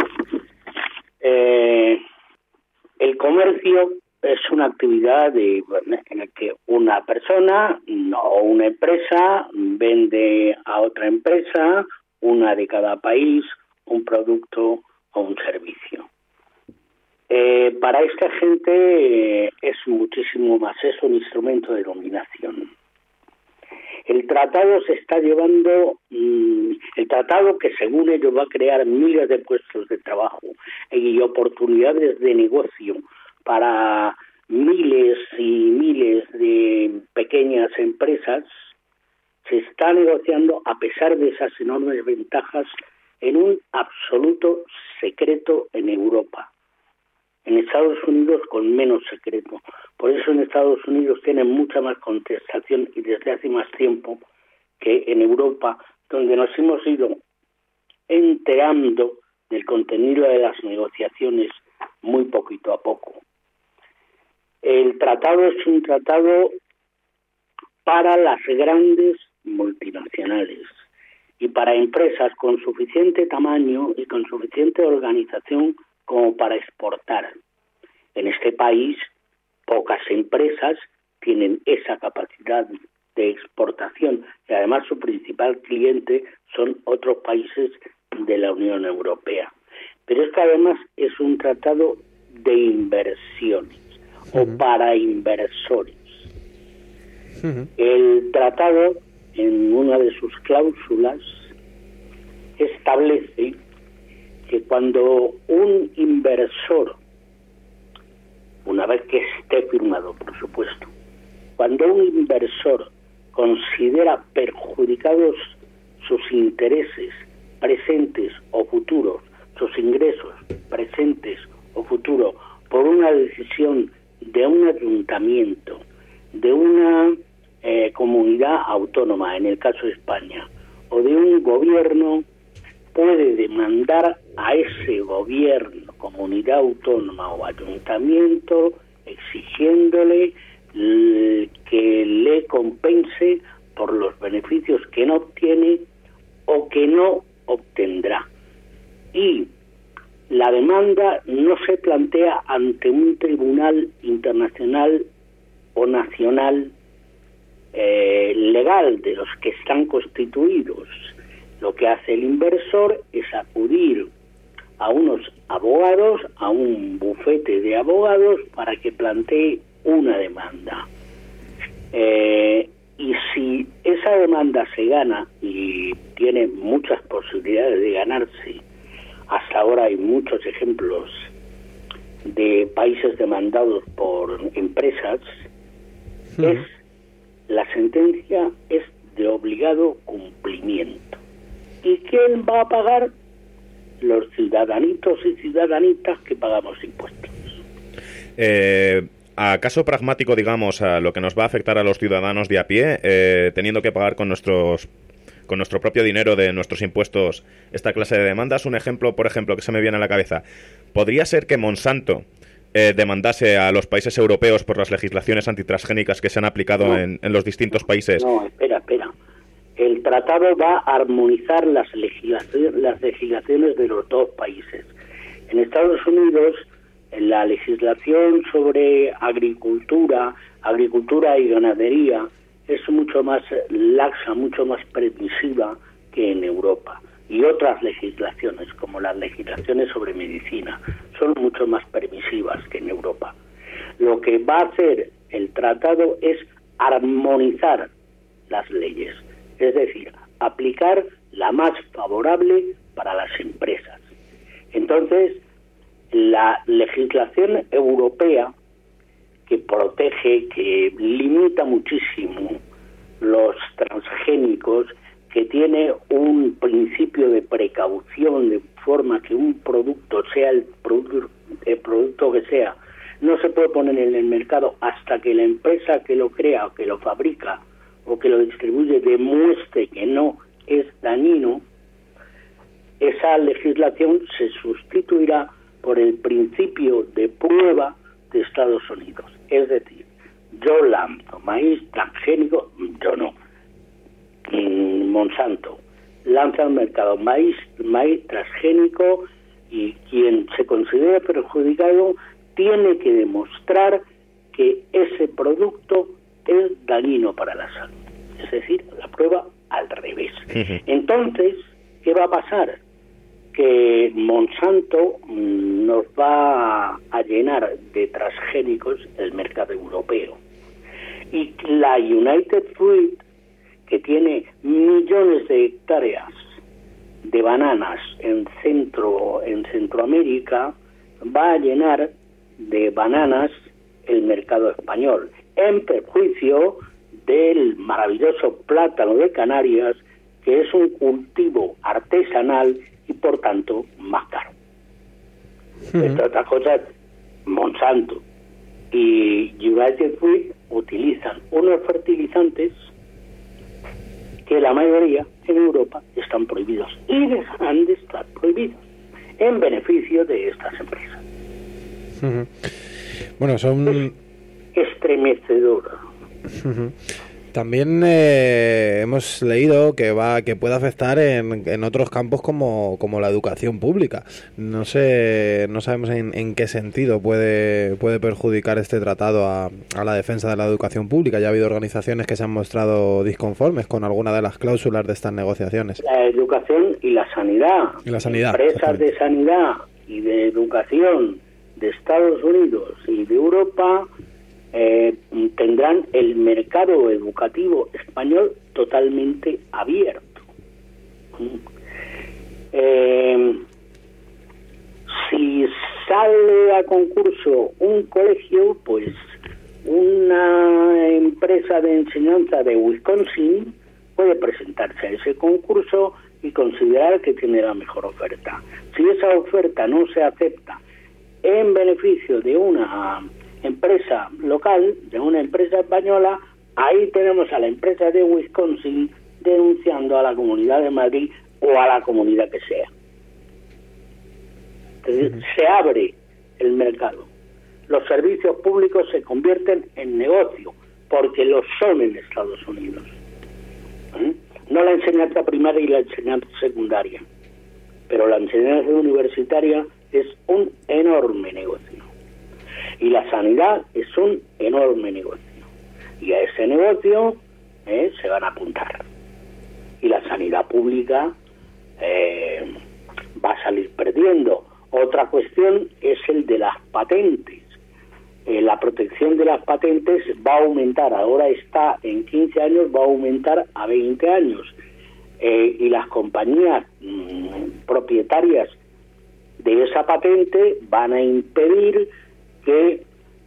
El comercio es una actividad en la que una persona o una empresa vende a otra empresa, una de cada país, un producto o un servicio. Para esta gente es muchísimo más, es un instrumento de dominación. El tratado se está llevando, el tratado que según ellos va a crear miles de puestos de trabajo y oportunidades de negocio para miles y miles de pequeñas empresas, se está negociando a pesar de esas enormes ventajas en un absoluto secreto en Europa. En Estados Unidos con menos secreto. Por eso en Estados Unidos tienen mucha más contestación y desde hace más tiempo que en Europa, donde nos hemos ido enterando del contenido de las negociaciones muy poquito a poco. El tratado es un tratado para las grandes multinacionales y para empresas con suficiente tamaño y con suficiente organización como para exportar. En este país, pocas empresas tienen esa capacidad de exportación y además su principal cliente son otros países de la Unión Europea. Pero es que además es un tratado de inversiones o para inversores. El tratado, en una de sus cláusulas, establece que cuando un inversor, una vez que esté firmado, por supuesto, cuando un inversor considera perjudicados sus intereses presentes o futuros, sus ingresos presentes o futuros, por una decisión de un ayuntamiento, de una comunidad autónoma, en el caso de España, o de un gobierno, puede demandar a ese gobierno, comunidad autónoma o ayuntamiento, exigiéndole que le compense por los beneficios que no obtiene o que no obtendrá. Y la demanda no se plantea ante un tribunal internacional o nacional legal de los que están constituidos. Lo que hace el inversor es acudir a unos abogados, a un bufete de abogados para que plantee una demanda. Y si esa demanda se gana, y tiene muchas posibilidades de ganarse, hasta ahora hay muchos ejemplos de países demandados por empresas, la sentencia es de obligado cumplimiento. ¿Y quién va a pagar? Los ciudadanitos y ciudadanitas que pagamos impuestos. A caso pragmático, digamos, a lo que nos va a afectar a los ciudadanos de a pie, teniendo que pagar con nuestro propio dinero de nuestros impuestos esta clase de demandas, un ejemplo, por ejemplo, que se me viene a la cabeza, ¿podría ser que Monsanto demandase a los países europeos por las legislaciones antitransgénicas que se han aplicado en los distintos países? No, espera. El tratado va a armonizar las legislaciones de los dos países. En Estados Unidos, la legislación sobre agricultura y ganadería es mucho más laxa, mucho más permisiva que en Europa. Y otras legislaciones, como las legislaciones sobre medicina, son mucho más permisivas que en Europa. Lo que va a hacer el tratado es armonizar las leyes, es decir, aplicar la más favorable para las empresas. Entonces, la legislación europea, que protege, que limita muchísimo los transgénicos, que tiene un principio de precaución, de forma que un producto, sea el producto que sea, no se puede poner en el mercado hasta que la empresa que lo crea o que lo fabrica o que lo distribuye demuestre que no es dañino, esa legislación se sustituirá por el principio de prueba de Estados Unidos. Es decir, yo lanzo maíz transgénico, yo no. Monsanto lanza al mercado maíz transgénico y quien se considere perjudicado tiene que demostrar que ese producto es dañino para la salud. Es decir, la prueba al revés. Entonces, ¿qué va a pasar? Que Monsanto nos va a llenar de transgénicos el mercado europeo. Y la United Fruit, que tiene millones de hectáreas de bananas en Centroamérica, va a llenar de bananas el mercado español, en perjuicio del maravilloso plátano de Canarias, que es un cultivo artesanal y por tanto más caro. Entre otras cosas, Monsanto y United Fruit utilizan unos fertilizantes que la mayoría en Europa están prohibidos y dejarán de estar prohibidos en beneficio de estas empresas. Bueno, son estremecedor. También hemos leído que puede afectar en otros campos como la educación pública. No sabemos en qué sentido puede perjudicar este tratado a la defensa de la educación pública. Ya ha habido organizaciones que se han mostrado disconformes con alguna de las cláusulas de estas negociaciones. La educación y la sanidad. Empresas de sanidad y de educación de Estados Unidos y de Europa tendrán el mercado educativo español totalmente abierto. Si sale a concurso un colegio, pues una empresa de enseñanza de Wisconsin puede presentarse a ese concurso y considerar que tiene la mejor oferta. Si esa oferta no se acepta en beneficio de una empresa local, de una empresa española, ahí tenemos a la empresa de Wisconsin denunciando a la Comunidad de Madrid o a la comunidad que sea. Entonces, se abre el mercado. Los servicios públicos se convierten en negocio, porque lo son en Estados Unidos. No la enseñanza primaria y la enseñanza secundaria, pero la enseñanza universitaria es un enorme negocio. Y la sanidad es un enorme negocio. Y a ese negocio se van a apuntar. Y la sanidad pública va a salir perdiendo. Otra cuestión es el de las patentes. La protección de las patentes va a aumentar. Ahora está en 15 años, va a aumentar a 20 años. Y las compañías propietarias de esa patente van a impedir que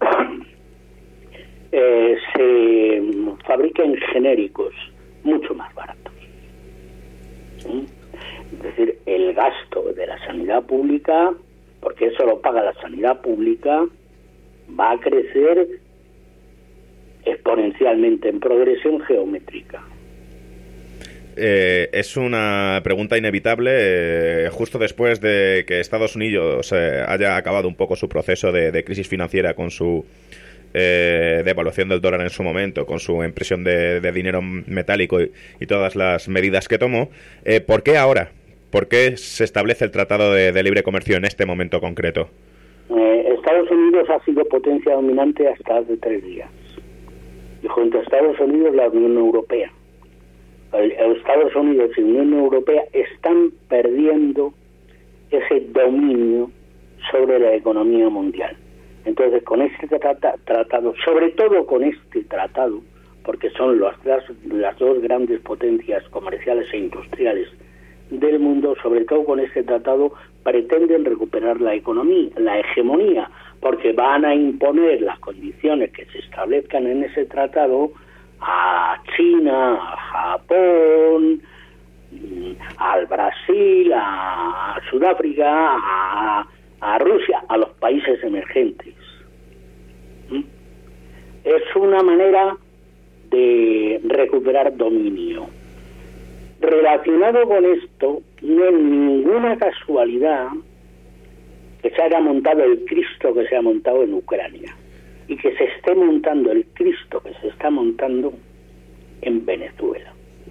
se fabriquen genéricos mucho más baratos. Es decir, el gasto de la sanidad pública, porque eso lo paga la sanidad pública, va a crecer exponencialmente en progresión geométrica. Es una pregunta inevitable justo después de que Estados Unidos haya acabado un poco su proceso de crisis financiera con su devaluación del dólar en su momento, con su impresión de dinero metálico y todas las medidas que tomó. ¿Por qué ahora? ¿Por qué se establece el Tratado de Libre Comercio en este momento concreto? Estados Unidos ha sido potencia dominante hasta hace 3 días. Y junto a Estados Unidos la Unión Europea. Estados Unidos y Unión Europea están perdiendo ese dominio sobre la economía mundial. Entonces, con este tratado, sobre todo con este tratado, porque son las dos grandes potencias comerciales e industriales del mundo, sobre todo con este tratado, pretenden recuperar la economía, la hegemonía, porque van a imponer las condiciones que se establezcan en ese tratado a China, a Japón, al Brasil, a Sudáfrica, a Rusia, a los países emergentes. Es una manera de recuperar dominio. Relacionado con esto, no es ninguna casualidad que se haya montado el Cristo que se ha montado en Ucrania y que se esté montando el Cristo que se está montando en Venezuela.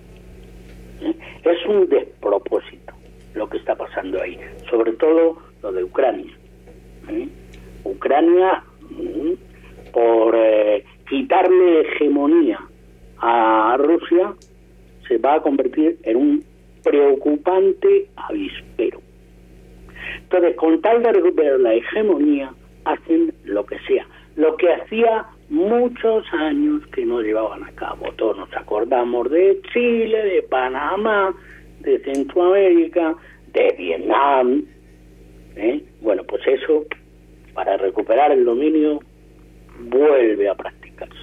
Es un despropósito lo que está pasando ahí, sobre todo lo de Ucrania. Ucrania, por quitarle hegemonía a Rusia, se va a convertir en un preocupante avispero. Entonces, con tal de recuperar la hegemonía, hacen lo que sea, lo que hacía muchos años que no llevaban a cabo. Todos nos acordamos de Chile, de Panamá, de Centroamérica, de Vietnam. Bueno, pues eso, para recuperar el dominio, vuelve a practicarse.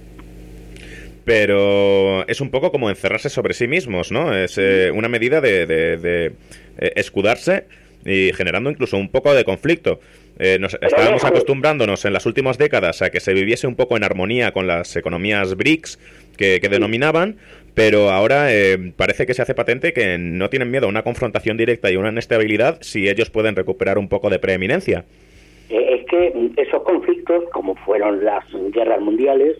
Pero es un poco como encerrarse sobre sí mismos, ¿no? Es una medida de escudarse y generando incluso un poco de conflicto. Estábamos acostumbrándonos en las últimas décadas a que se viviese un poco en armonía con las economías BRICS que denominaban, pero ahora parece que se hace patente que no tienen miedo a una confrontación directa y una inestabilidad si ellos pueden recuperar un poco de preeminencia. Es que esos conflictos, como fueron las guerras mundiales,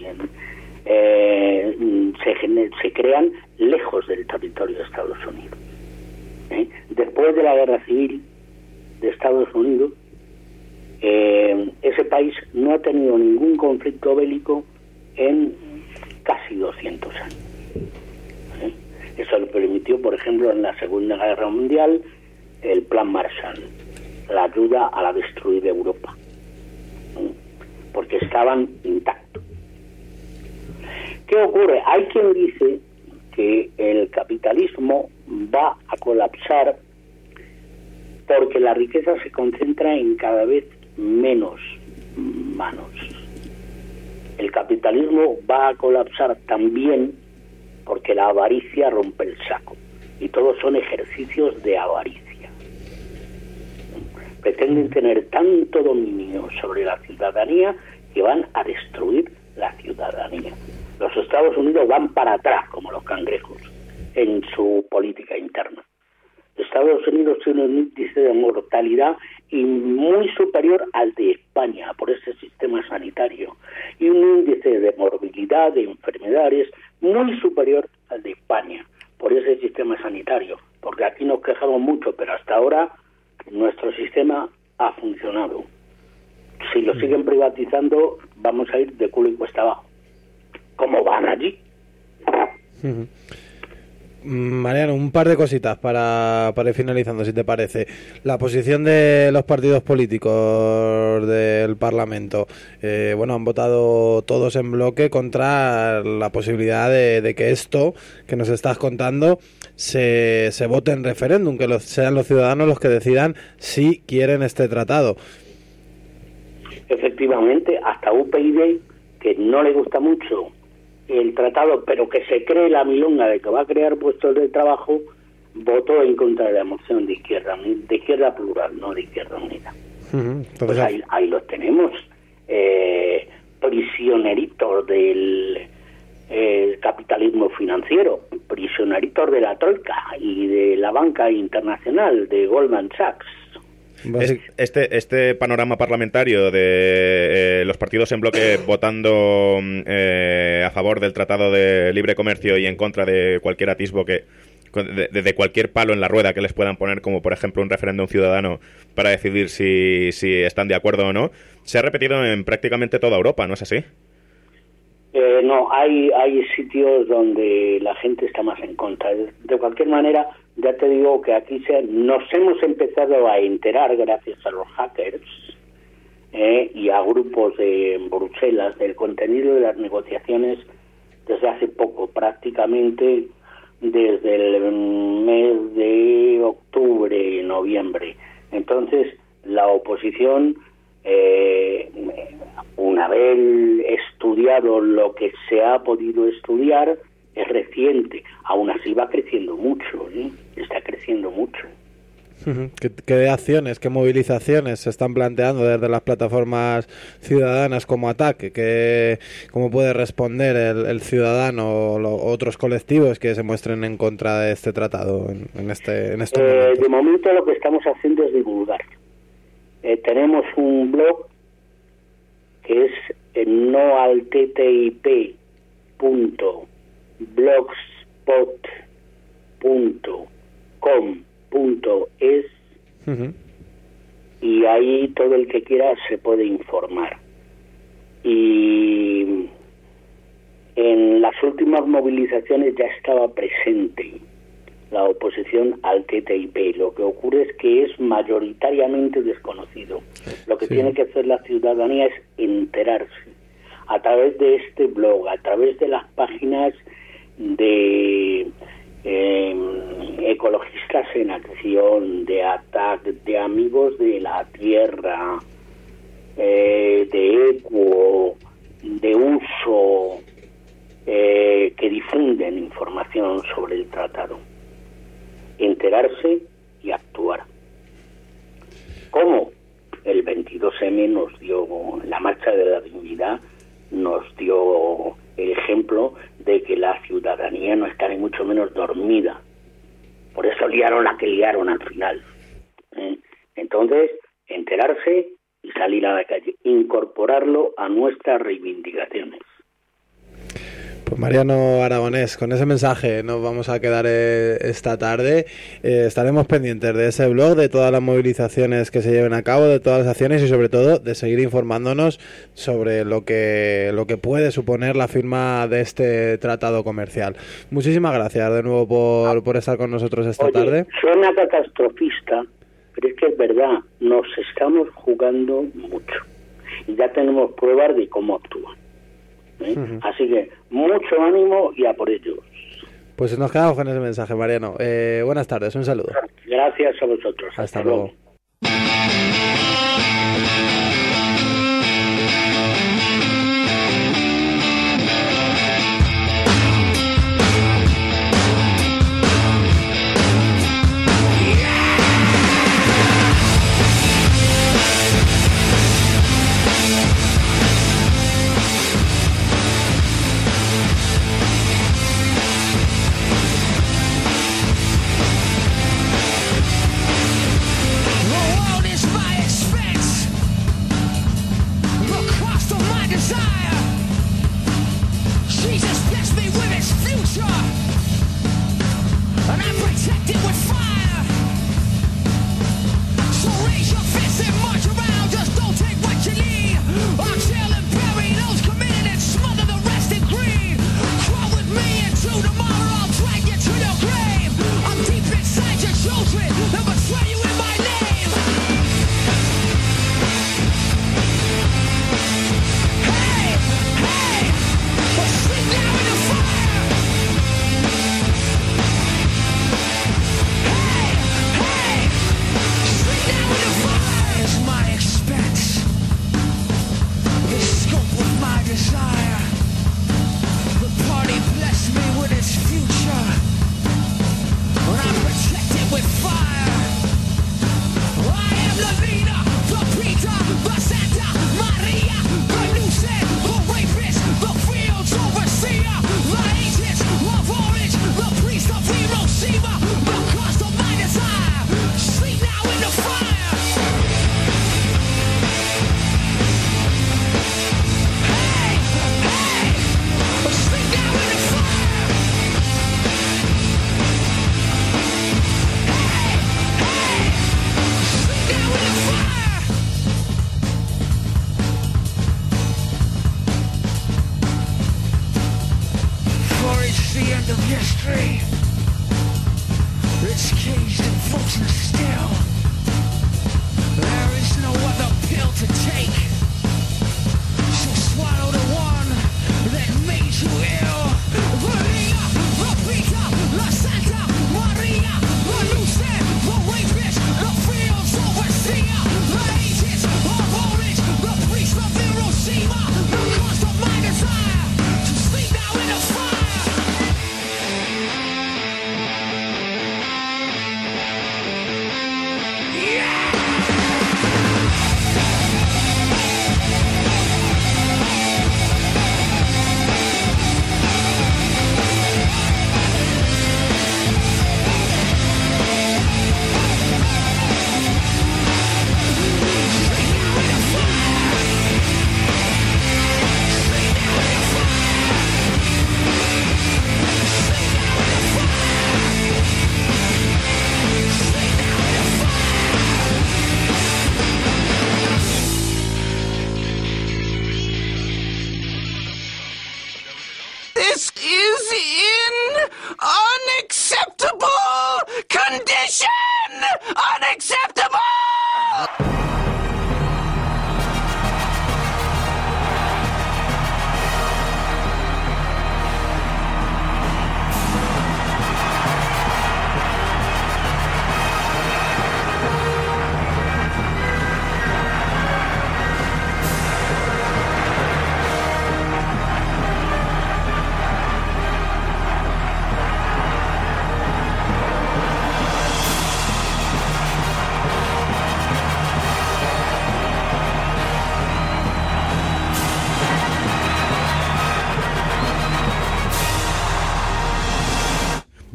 se crean lejos del territorio de Estados Unidos. Después de la guerra civil de Estados Unidos, ese país no ha tenido ningún conflicto bélico en casi 200 años. Eso le permitió, por ejemplo, en la Segunda Guerra Mundial, el Plan Marshall, la ayuda a la destruida Europa, porque estaban intactos. ¿Qué ocurre? Hay quien dice que el capitalismo va a colapsar porque la riqueza se concentra en cada vez menos manos. El capitalismo va a colapsar también porque la avaricia rompe el saco. Y todos son ejercicios de avaricia. Pretenden tener tanto dominio sobre la ciudadanía que van a destruir la ciudadanía. Los Estados Unidos van para atrás, como los cangrejos, en su política interna. Estados Unidos tiene un índice de mortalidad muy superior al de España por ese sistema sanitario y un índice de morbilidad de enfermedades muy superior al de España por ese sistema sanitario, porque aquí nos quejamos mucho, pero hasta ahora nuestro sistema ha funcionado. Si lo siguen privatizando, vamos a ir de culo y cuesta abajo. ¿Cómo van allí? Mariano, un par de cositas para ir finalizando, si te parece. La posición de los partidos políticos del Parlamento. Han votado todos en bloque contra la posibilidad de que esto que nos estás contando se vote en referéndum, que sean los ciudadanos los que decidan si quieren este tratado. Efectivamente, hasta UPyD, que no le gusta mucho el tratado, pero que se cree la milonga de que va a crear puestos de trabajo, votó en contra de la moción de izquierda plural, no de Izquierda Unida. Entonces, pues ahí los tenemos, prisioneritos del capitalismo financiero, prisioneritos de la troika y de la banca internacional, de Goldman Sachs. Este panorama parlamentario de los partidos en bloque votando a favor del Tratado de Libre Comercio y en contra de cualquier atisbo de cualquier palo en la rueda que les puedan poner, como por ejemplo un referéndum ciudadano para decidir si están de acuerdo o no, se ha repetido en prácticamente toda Europa, ¿no es así? No, hay sitios donde la gente está más en contra. De cualquier manera, ya te digo que aquí nos hemos empezado a enterar, gracias a los hackers y a grupos de Bruselas, del contenido de las negociaciones desde hace poco, prácticamente desde el mes de octubre, noviembre. Entonces, la oposición, una vez estudiado lo que se ha podido estudiar, es reciente, aún así va creciendo mucho, está creciendo mucho. ¿Qué acciones, qué movilizaciones se están planteando desde las plataformas ciudadanas como ATAC? ¿Cómo puede responder el ciudadano o otros colectivos que se muestren en contra de este tratado en estos momentos? De momento lo que estamos haciendo es divulgar. Tenemos un blog que es noalttip.blogspot.com.es y ahí todo el que quiera se puede informar. Y en las últimas movilizaciones ya estaba presente la oposición al TTIP. Lo que ocurre es que es mayoritariamente desconocido. Lo que tiene que hacer la ciudadanía es enterarse a través de este blog, a través de las páginas de Ecologistas en Acción, de ATAC, de Amigos de la Tierra, de ECUO, de USO, que difunden información sobre el tratado. Enterarse y actuar. ¿Cómo? El 22M nos dio, la Marcha de la Dignidad nos dio el ejemplo de que la ciudadanía no está ni mucho menos dormida. Por eso liaron la que liaron al final. Entonces, enterarse y salir a la calle, incorporarlo a nuestras reivindicaciones. Pues Mariano Aragonés, con ese mensaje nos vamos a quedar esta tarde. Estaremos pendientes de ese blog, de todas las movilizaciones que se lleven a cabo, de todas las acciones y sobre todo de seguir informándonos sobre lo que puede suponer la firma de este tratado comercial. Muchísimas gracias de nuevo por estar con nosotros esta tarde. Suena catastrofista, pero es que es verdad, nos estamos jugando mucho y ya tenemos pruebas de cómo actúan. Así que mucho ánimo y a por ellos. Pues nos quedamos con ese mensaje, Mariano. Buenas tardes, un saludo. Gracias a vosotros. Hasta luego.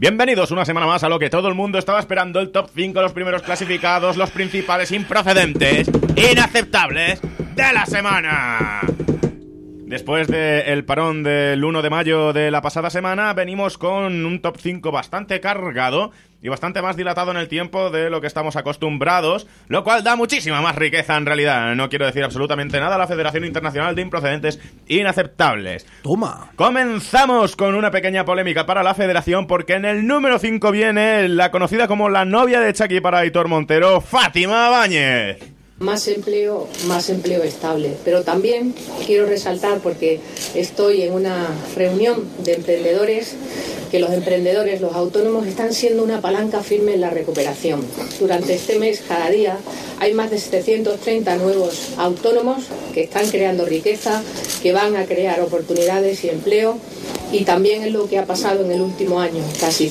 Bienvenidos una semana más a lo que todo el mundo estaba esperando, el top 5, los primeros clasificados, los principales improcedentes, inaceptables de la semana. Después del parón del 1 de mayo de la pasada semana, venimos con un top 5 bastante cargado y bastante más dilatado en el tiempo de lo que estamos acostumbrados, lo cual da muchísima más riqueza en realidad. No quiero decir absolutamente nada a la Federación Internacional de Improcedentes Inaceptables. Toma. Comenzamos con una pequeña polémica para la Federación, porque en el número 5 viene la conocida como la novia de Chucky para Aitor Montero, Fátima Báñez. Más empleo estable. Pero también quiero resaltar, porque estoy en una reunión de emprendedores, que los emprendedores, los autónomos, están siendo una palanca firme en la recuperación. Durante este mes, cada día, hay más de 730 nuevos autónomos que están creando riqueza, que van a crear oportunidades y empleo. Y también es lo que ha pasado en el último año. Casi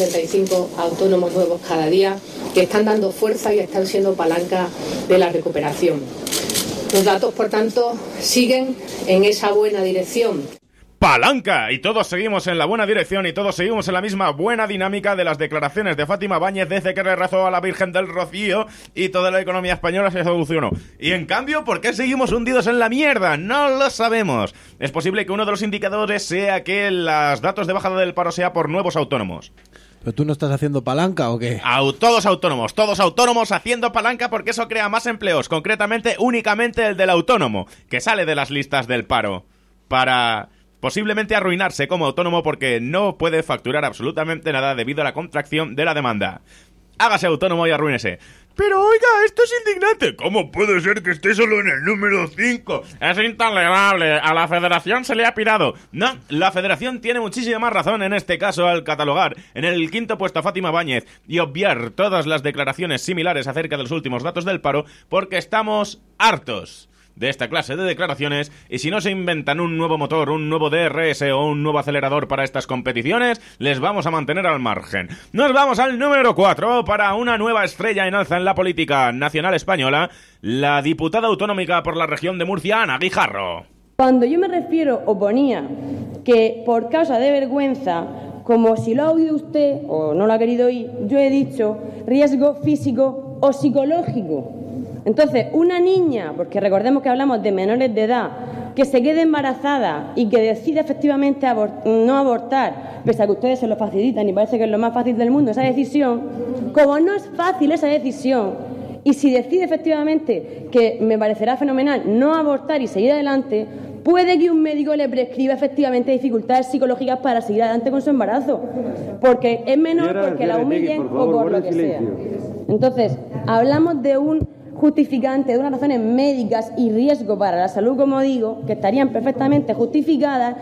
175 autónomos nuevos cada día que están dando fuerza y están siendo palanca de la recuperación. Los datos, por tanto, siguen en esa buena dirección. Palanca, y todos seguimos en la buena dirección y todos seguimos en la misma buena dinámica de las declaraciones de Fátima Báñez desde que le rezó a la Virgen del Rocío y toda la economía española se solucionó. Y en cambio, ¿por qué seguimos hundidos en la mierda? No lo sabemos. Es posible que uno de los indicadores sea que los datos de bajada del paro sea por nuevos autónomos. ¿Pero tú no estás haciendo palanca o qué? Todos autónomos haciendo palanca, porque eso crea más empleos, concretamente únicamente el del autónomo, que sale de las listas del paro, para posiblemente arruinarse como autónomo porque no puede facturar absolutamente nada debido a la contracción de la demanda. Hágase autónomo y arruínese. Pero oiga, esto es indignante. ¿Cómo puede ser que esté solo en el número 5? Es intolerable. A la Federación se le ha pirado. No, la Federación tiene muchísima más razón en este caso al catalogar en el 5º puesto a Fátima Báñez y obviar todas las declaraciones similares acerca de los últimos datos del paro, porque estamos hartos de esta clase de declaraciones, y si no se inventan un nuevo motor, un nuevo DRS o un nuevo acelerador para estas competiciones, les vamos a mantener al margen. Nos vamos al número 4 para una nueva estrella en alza en la política nacional española, la diputada autonómica por la región de Murcia, Ana Guijarro. Cuando yo me refiero o ponía que por causa de vergüenza, como si lo ha oído usted o no lo ha querido oír, yo he dicho riesgo físico o psicológico. Entonces, una niña, porque recordemos que hablamos de menores de edad, que se quede embarazada y que decida efectivamente no abortar, pese a que ustedes se lo facilitan y parece que es lo más fácil del mundo esa decisión, como no es fácil esa decisión, y si decide efectivamente, que me parecerá fenomenal, no abortar y seguir adelante, puede que un médico le prescriba efectivamente dificultades psicológicas para seguir adelante con su embarazo, porque es menor, porque la humillen o por lo que sea. Entonces, hablamos de un justificante, de unas razones médicas y riesgo para la salud, como digo, que estarían perfectamente justificadas.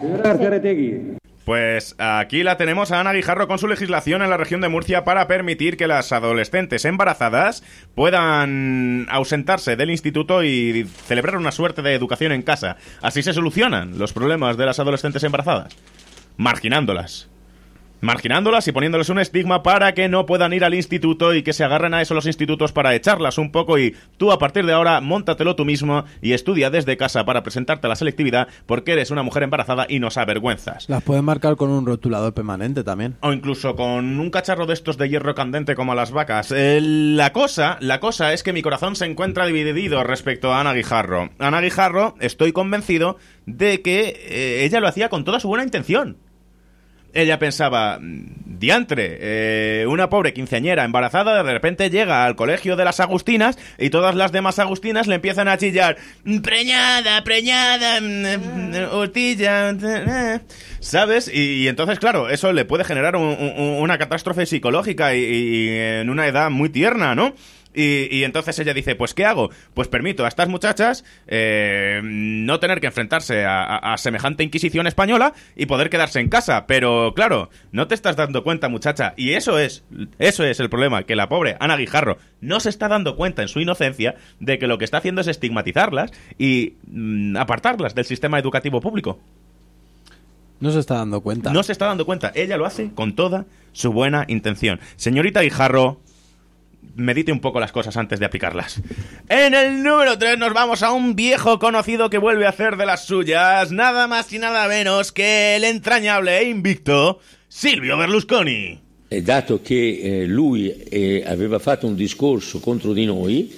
Pues aquí la tenemos a Ana Guijarro con su legislación en la región de Murcia para permitir que las adolescentes embarazadas puedan ausentarse del instituto y celebrar una suerte de educación en casa. Así se solucionan los problemas de las adolescentes embarazadas, marginándolas y poniéndoles un estigma para que no puedan ir al instituto y que se agarren a eso los institutos para echarlas un poco, y tú a partir de ahora móntatelo tú mismo y estudia desde casa para presentarte a la selectividad porque eres una mujer embarazada y nos avergüenzas. Las pueden marcar con un rotulador permanente también. O incluso con un cacharro de estos de hierro candente como a las vacas. La cosa es que mi corazón se encuentra dividido respecto a Ana Guijarro. Ana Guijarro, estoy convencido de que ella lo hacía con toda su buena intención. Ella pensaba, diantre, una pobre quinceañera embarazada de repente llega al colegio de las Agustinas y todas las demás Agustinas le empiezan a chillar preñada, hortilla, ¿sabes? Y entonces, claro, eso le puede generar una catástrofe psicológica y en una edad muy tierna, ¿no? Y entonces ella dice, pues ¿qué hago? Pues permito a estas muchachas no tener que enfrentarse a semejante inquisición española y poder quedarse en casa. Pero claro, no te estás dando cuenta, muchacha, y eso es el problema, que la pobre Ana Guijarro no se está dando cuenta en su inocencia de que lo que está haciendo es estigmatizarlas y apartarlas del sistema educativo público. No se está dando cuenta. No se está dando cuenta. Ella lo hace con toda su buena intención. Señorita Guijarro, medite un poco las cosas antes de aplicarlas. En el número 3 nos vamos a un viejo conocido que vuelve a hacer de las suyas, nada más y nada menos que el entrañable e invicto Silvio Berlusconi. dato che lui aveva fatto un discorso contro di noi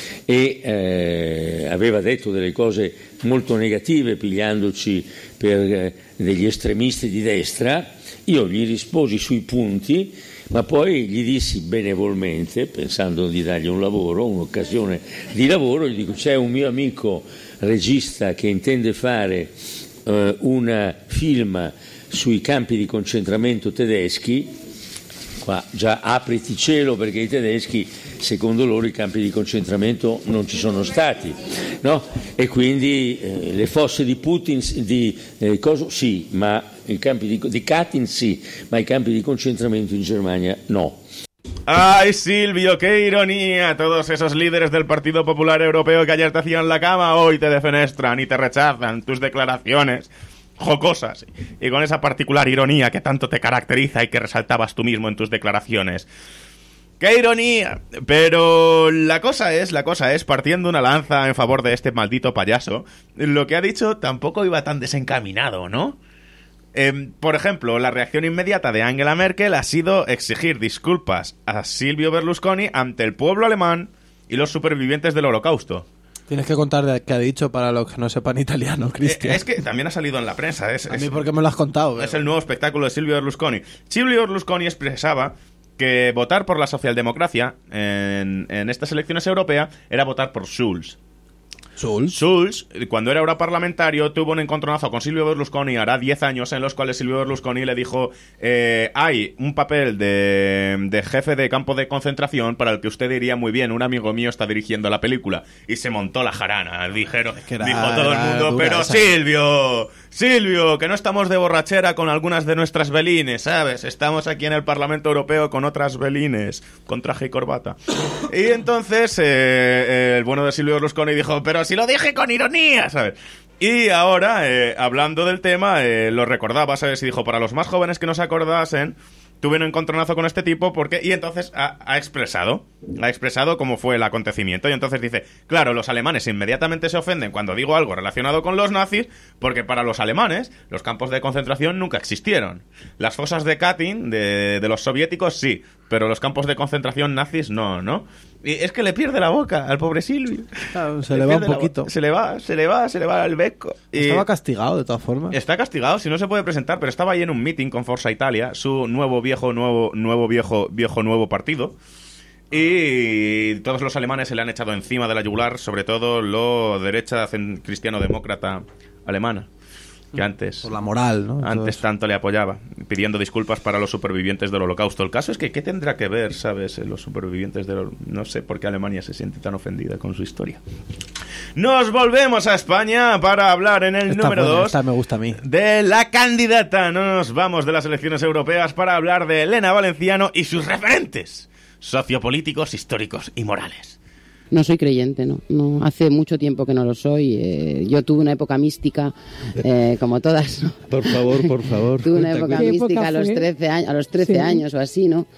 e aveva detto delle cose molto negative pigliandoci per degli estremisti di destra, io gli risposi sui punti, ma poi gli dissi benevolmente, pensando di dargli un lavoro, un'occasione di lavoro, gli dico: c'è un mio amico regista che intende fare un film sui campi di concentramento tedeschi. Qua già apriti cielo, perché i tedeschi, secondo loro, i campi di concentramento non ci sono stati, no? E quindi le fosse di Putin sì, ma i campi di Katyn sì, ma i campi di concentramento in Germania no. ¡Ay, Silvio, qué ironía! Todos esos líderes del Partido Popular Europeo que ayer te hacían la cama, hoy te defenestran y te rechazan tus declaraciones jocosas y con esa particular ironía que tanto te caracteriza y que resaltabas tú mismo en tus declaraciones. ¡Qué ironía! Pero la cosa es, partiendo una lanza en favor de este maldito payaso, lo que ha dicho tampoco iba tan desencaminado, ¿no? Por ejemplo, la reacción inmediata de Angela Merkel ha sido exigir disculpas a Silvio Berlusconi ante el pueblo alemán y los supervivientes del Holocausto. Tienes que contar de qué ha dicho para los que no sepan italiano, Cristian. Es que también ha salido en la prensa. A mí, ¿por qué me lo has contado? Es el nuevo espectáculo de Silvio Berlusconi. Silvio Berlusconi expresaba que votar por la socialdemocracia en estas elecciones europeas era votar por Schulz. Schulz, cuando era europarlamentario, tuvo un encontronazo con Silvio Berlusconi hará 10 años, en los cuales Silvio Berlusconi le dijo: hay un papel de jefe de campo de concentración para el que usted iría muy bien, un amigo mío está dirigiendo la película. Y se montó la jarana, dijo todo el mundo: pero Silvio, que no estamos de borrachera con algunas de nuestras belines, ¿sabes? Estamos aquí en el Parlamento Europeo con otras belines, con traje y corbata. Y entonces el bueno de Silvio Berlusconi dijo: pero si lo dije con ironía, ¿sabes? Y ahora, hablando del tema, lo recordaba, ¿sabes? Y dijo: para los más jóvenes que no se acordasen, tuve un encontronazo con este tipo porque... Y entonces ha expresado cómo fue el acontecimiento. Y entonces dice: claro, los alemanes inmediatamente se ofenden cuando digo algo relacionado con los nazis, porque para los alemanes los campos de concentración nunca existieron. Las fosas de Katyn de los soviéticos sí, pero los campos de concentración nazis no. Y es que le pierde la boca al pobre Silvio. Claro, se le va un poquito. Se le va el beco. Estaba castigado, de todas formas. Está castigado, si no se puede presentar, pero estaba ahí en un meeting con Forza Italia, su nuevo partido. Y todos los alemanes se le han echado encima de la yugular, sobre todo lo derecha cristiano-demócrata alemana, que antes... Por la moral, ¿no? Antes tanto le apoyaba, pidiendo disculpas para los supervivientes del Holocausto. El caso es que, ¿qué tendrá que ver, sabes, los supervivientes del... No sé por qué Alemania se siente tan ofendida con su historia. Nos volvemos a España para hablar en el número 2. Esta me gusta a mí. De la candidata. No nos vamos de las elecciones europeas para hablar de Elena Valenciano y sus referentes sociopolíticos, históricos y morales. No soy creyente, no. Hace mucho tiempo que no lo soy. Yo tuve una época mística, como todas, ¿no? Por favor. Tuve una época mística a los 13 años o así, ¿no?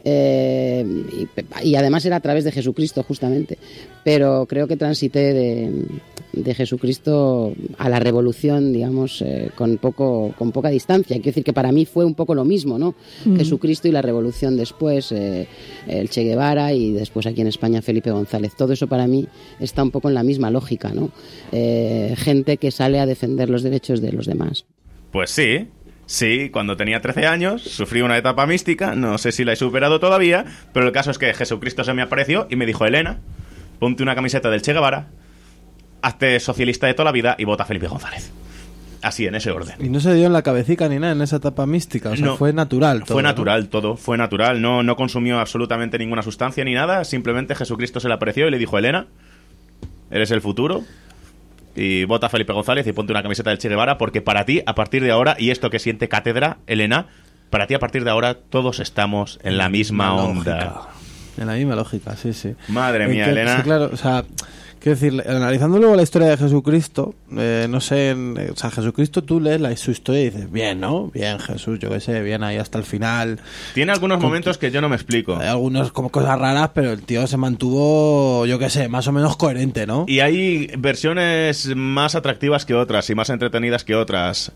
Y además era a través de Jesucristo, justamente. Pero creo que transité de Jesucristo a la revolución, digamos, con poca distancia. Quiero decir que para mí fue un poco lo mismo, ¿no? Jesucristo y la revolución después, el Che Guevara y después aquí en España Felipe González. Todo eso para mí está un poco en la misma lógica, ¿no? Gente que sale a defender los derechos de los demás. Pues sí, cuando tenía 13 años sufrí una etapa mística, no sé si la he superado todavía, pero el caso es que Jesucristo se me apareció y me dijo: Elena, ponte una camiseta del Che Guevara, hazte socialista de toda la vida y vota a Felipe González. Así, en ese orden. Y no se dio en la cabecita ni nada en esa etapa mística, o sea, no, fue natural todo. Fue natural, ¿no? Fue natural, no consumió absolutamente ninguna sustancia ni nada, simplemente Jesucristo se le apareció y le dijo: Elena, eres el futuro, y vota a Felipe González y ponte una camiseta del Che Guevara, porque para ti, a partir de ahora, y esto que siente cátedra, Elena, para ti a partir de ahora todos estamos en la misma onda. En la misma lógica, sí. Madre mía, Elena. Sí, claro, o sea... Quiero decir, analizando luego la historia de Jesucristo, no sé, o sea, Jesucristo tú lees su historia y dices: bien, ¿no? Bien, Jesús, yo qué sé, bien ahí hasta el final. Tiene algunos momentos que yo no me explico. Hay algunos como cosas raras, pero el tío se mantuvo, yo qué sé, más o menos coherente, ¿no? Y hay versiones más atractivas que otras y más entretenidas que otras.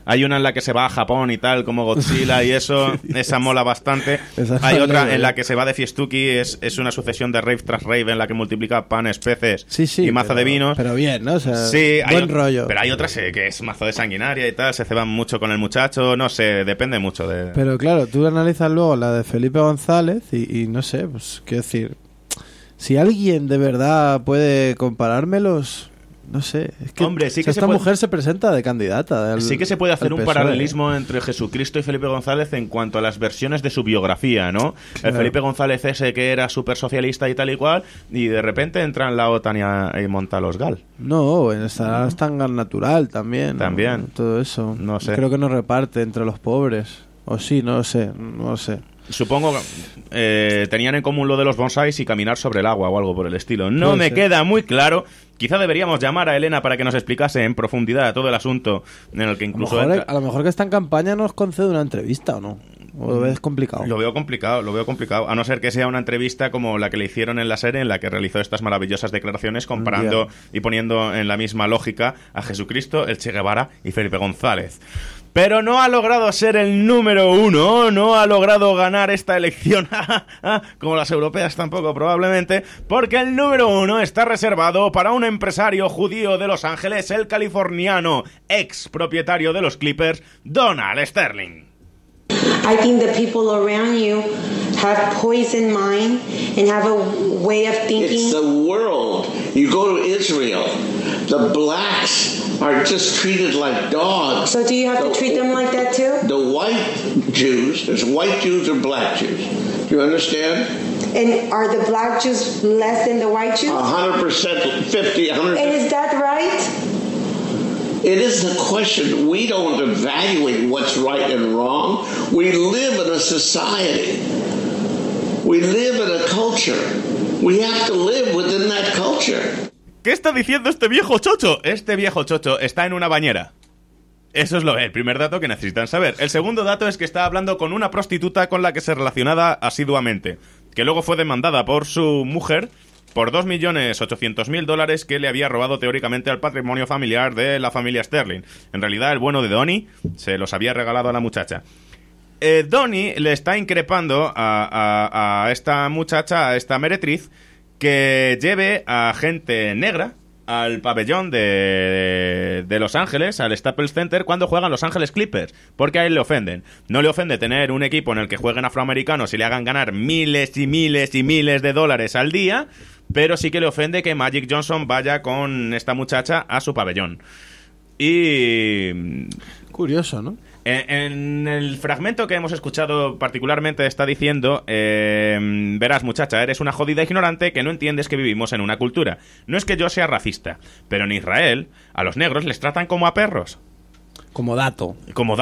Hay una en la que se va a Japón y tal, como Godzilla y eso, esa mola bastante. Hay otra en la que se va de fiestuki, es una sucesión de rave tras rave en la que multiplica panes, peces y mazo de vinos. Pero bien, ¿no? O sea, sí, buen rollo. Pero hay otras que es mazo de sanguinaria y tal, se ceban mucho con el muchacho, no sé, depende mucho de... Pero claro, tú analizas luego la de Felipe González y no sé, pues quiero decir, si alguien de verdad puede comparármelos... No sé, es que, hombre, sí que esta mujer se presenta de candidata. Sí que se puede hacer un PSOE. paralelismo entre Jesucristo y Felipe González en cuanto a las versiones de su biografía, ¿no? Claro. El Felipe González ese que era súper socialista y tal y cual, y de repente entra en la OTAN y monta los GAL. No, está tan natural también. También. ¿no? Todo eso. No sé. Creo que no reparte entre los pobres. O sí, no lo sé. Supongo que tenían en común lo de los bonsáis y caminar sobre el agua o algo por el estilo. No Puede me ser. queda muy claro. Quizá deberíamos llamar a Elena para que nos explicase en profundidad todo el asunto en el que incluso... A lo mejor que está en campaña nos concede una entrevista o no. ¿O lo ves complicado? Lo veo complicado. A no ser que sea una entrevista como la que le hicieron en la serie, en la que realizó estas maravillosas declaraciones comparando y poniendo en la misma lógica a Jesucristo, el Che Guevara y Felipe González. Pero no ha logrado ser el número 1, no ha logrado ganar esta elección, como las europeas tampoco probablemente, porque el número 1 está reservado para un empresario judío de Los Ángeles, el californiano, ex propietario de los Clippers, Donald Sterling. I think the people around you have poisoned mind and have a way of thinking. It's the world. You go to Israel, the blacks are just treated like dogs. So do you have to treat them like that too? The white Jews, there's white Jews or black Jews. Do you understand? And are the black Jews less than the white Jews? 100%, 50, 100%. And is that right? It isn't a question. We don't evaluate what's right and wrong. We live in a society. We live in a culture. We have to live within that culture. ¿Qué está diciendo este viejo chocho? Este viejo chocho está en una bañera. Eso es el primer dato que necesitan saber. El segundo dato es que está hablando con una prostituta con la que se relacionaba asiduamente, que luego fue demandada por su mujer por $2.800.000 que le había robado teóricamente al patrimonio familiar de la familia Sterling. En realidad, el bueno de Donnie se los había regalado a la muchacha. Donnie le está increpando a esta muchacha, a esta meretriz, que lleve a gente negra al pabellón de Los Ángeles, al Staples Center, cuando juegan Los Ángeles Clippers, porque a él le ofenden. No le ofende tener un equipo en el que jueguen afroamericanos y le hagan ganar miles y miles y miles de dólares al día, pero sí que le ofende que Magic Johnson vaya con esta muchacha a su pabellón. Y... curioso, ¿no? En el fragmento que hemos escuchado particularmente está diciendo verás, muchacha, eres una jodida ignorante que no entiendes que vivimos en una cultura. No es que yo sea racista, pero en Israel a los negros les tratan como a perros. Como dato,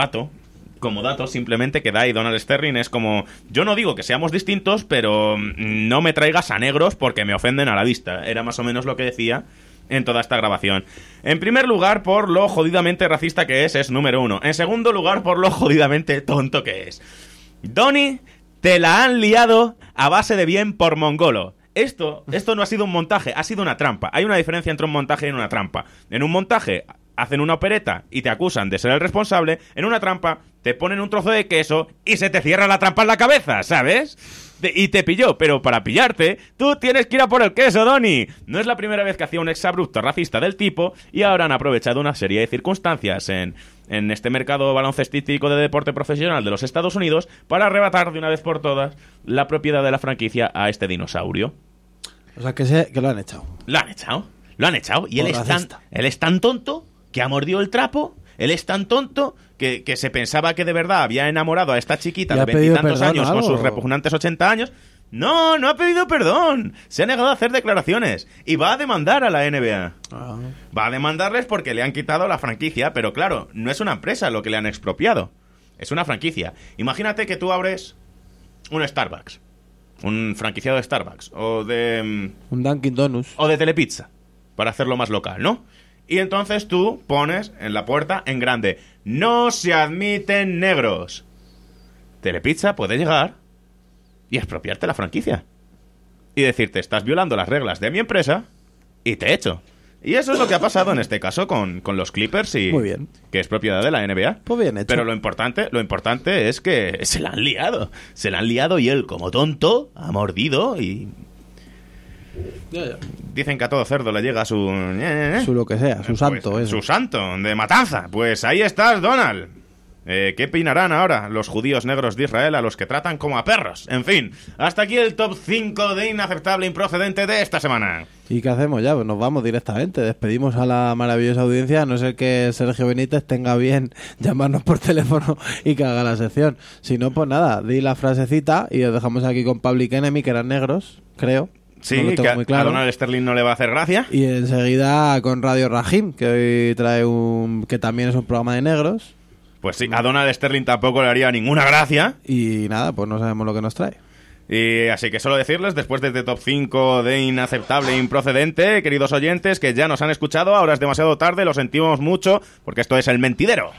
simplemente que da, y Donald Sterling es como, yo no digo que seamos distintos, pero no me traigas a negros porque me ofenden a la vista. Era más o menos lo que decía en toda esta grabación. En primer lugar, por lo jodidamente racista que es número 1. En segundo lugar, por lo jodidamente tonto que es. Donnie, te la han liado a base de bien por mongolo. Esto no ha sido un montaje, ha sido una trampa. Hay una diferencia entre un montaje y una trampa. En un montaje hacen una opereta y te acusan de ser el responsable. En una trampa te ponen un trozo de queso y se te cierra la trampa en la cabeza, ¿sabes? Y te pilló, pero para pillarte, tú tienes que ir a por el queso, Donnie. No es la primera vez que hacía un exabrupto racista del tipo, y ahora han aprovechado una serie de circunstancias en este mercado baloncestístico de deporte profesional de los Estados Unidos para arrebatar de una vez por todas la propiedad de la franquicia a este dinosaurio. O sea, que lo han echado. Lo han echado, y él es tan tonto que ha mordido el trapo. Él es tan tonto que se pensaba que de verdad había enamorado a esta chiquita de 20 y tantos años con sus repugnantes 80 años. No ha pedido perdón. Se ha negado a hacer declaraciones y va a demandar a la NBA. Va a demandarles porque le han quitado la franquicia, pero claro, no es una empresa lo que le han expropiado. Es una franquicia. Imagínate que tú abres un Starbucks, un franquiciado de Starbucks, o de... un Dunkin' Donuts. O de Telepizza, para hacerlo más local, ¿no? Y entonces tú pones en la puerta en grande: no se admiten negros. Telepizza puede llegar y expropiarte la franquicia y decirte: estás violando las reglas de mi empresa y te echo. Y eso es lo que ha pasado en este caso con los Clippers y Muy bien. que es propiedad de la NBA. Pues bien hecho. Pero lo importante es que se la han liado. Se la han liado y él, como tonto, ha mordido y... Dicen que a todo cerdo le llega su... Su lo que sea, su santo. Su santo, de matanza. Pues ahí estás, Donald. ¿Qué opinarán ahora los judíos negros de Israel a los que tratan como a perros? En fin, hasta aquí el top 5 de inaceptable e improcedente de esta semana. ¿Y qué hacemos ya? Pues nos vamos directamente. Despedimos a la maravillosa audiencia, a no ser que Sergio Benítez tenga bien llamarnos por teléfono y que haga la sección. Si no, pues nada, di la frasecita y os dejamos aquí con Public Enemy, que eran negros, creo. Sí, no lo tengo que muy claro. a Donald Sterling no le va a hacer gracia. Y enseguida con Radio Rahim, que hoy trae que también es un programa de negros. Pues sí, a Donald Sterling tampoco le haría ninguna gracia. Y nada, pues no sabemos lo que nos trae. Y así que solo decirles, después de este top 5 de inaceptable e improcedente, queridos oyentes, que ya nos han escuchado, ahora es demasiado tarde, lo sentimos mucho, porque esto es El Mentidero.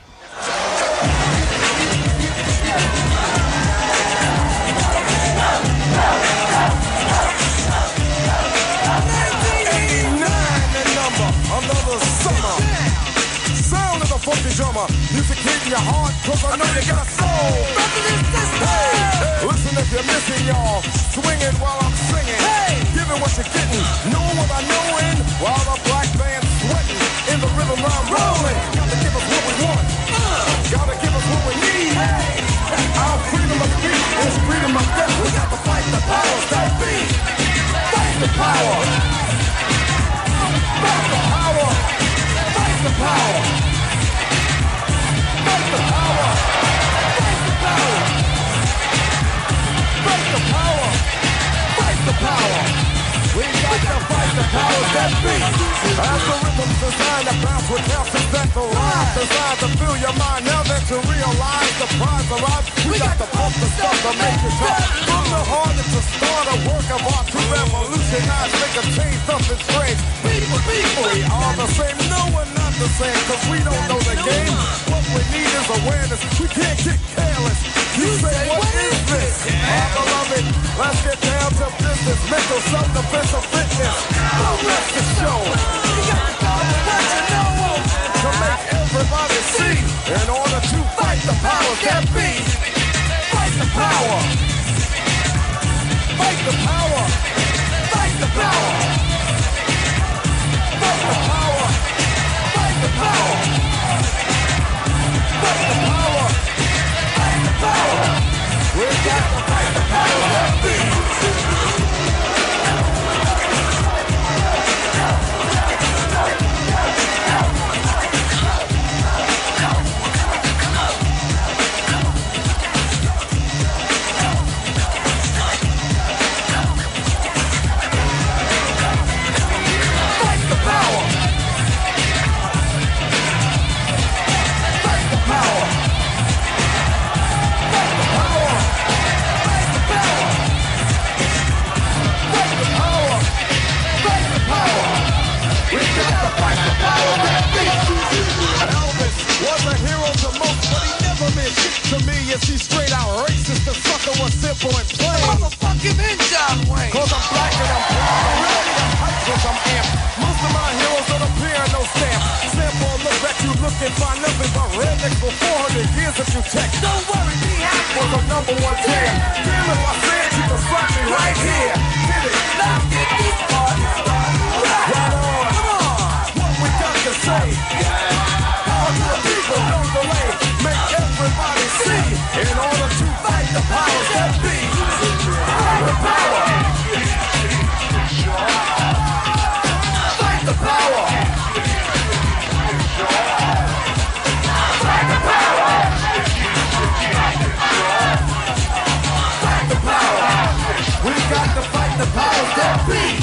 Music hitting your heart, cause I know you got soul. Hey, listen if you're missing, y'all. Swinging while I'm singing. Hey, giving what you're getting. Know what I know in. While the black band's sweating. In the rhythm I'm rolling. Gotta give us what we want. Gotta give us what we need. Hey, our freedom of speech is freedom of death. We got to fight the powers that be. Fight the power. Fight the power. Fight the power. Fight the power! Fight the power! Fight the power! Fight the power! We got to fight the powers that be! As the rhythm's designed to bounce with calcium that the rhyme designed to fill your mind. Now that you realize the prize arrives, we got to pump the stuff to make it tough. From the heart it's a start, a work of art to revolutionize, make a change, something strange. People, we are the same, no we're not the same, cause we don't know the game. What we need is awareness, we can't get careless. You say, what is this? Our beloved, let's get down to business. Mental self-defense of fitness. Don't let the show. You got to go to what you know. To make everybody see. In order to fight the powers that be. Fight the power. Fight the power. Fight the power. Fight the power. Fight the power. Fight the power. Fight the power. We got to fight the power that be. To me, is he straight out racist? The sucker was simple and plain. Motherfucking in John Wayne. Cause I'm black and I'm proud. I'm ready to fight cause I'm amped. Most of my heroes don't appear in no stamp. Sample look at you looking find nothing but rednecks for 400 years if you check. Don't worry, be happy. Was a number one jam. Damn if I said you can slap me right here. Hit it. Now get this party started. Right on. Come on. What we got to say. Power to the people, no delay. Make everybody see. In order to fight the powers that be. Fight the power. Fight the power. Fight the power. Fight the power. We got to fight the powers that be.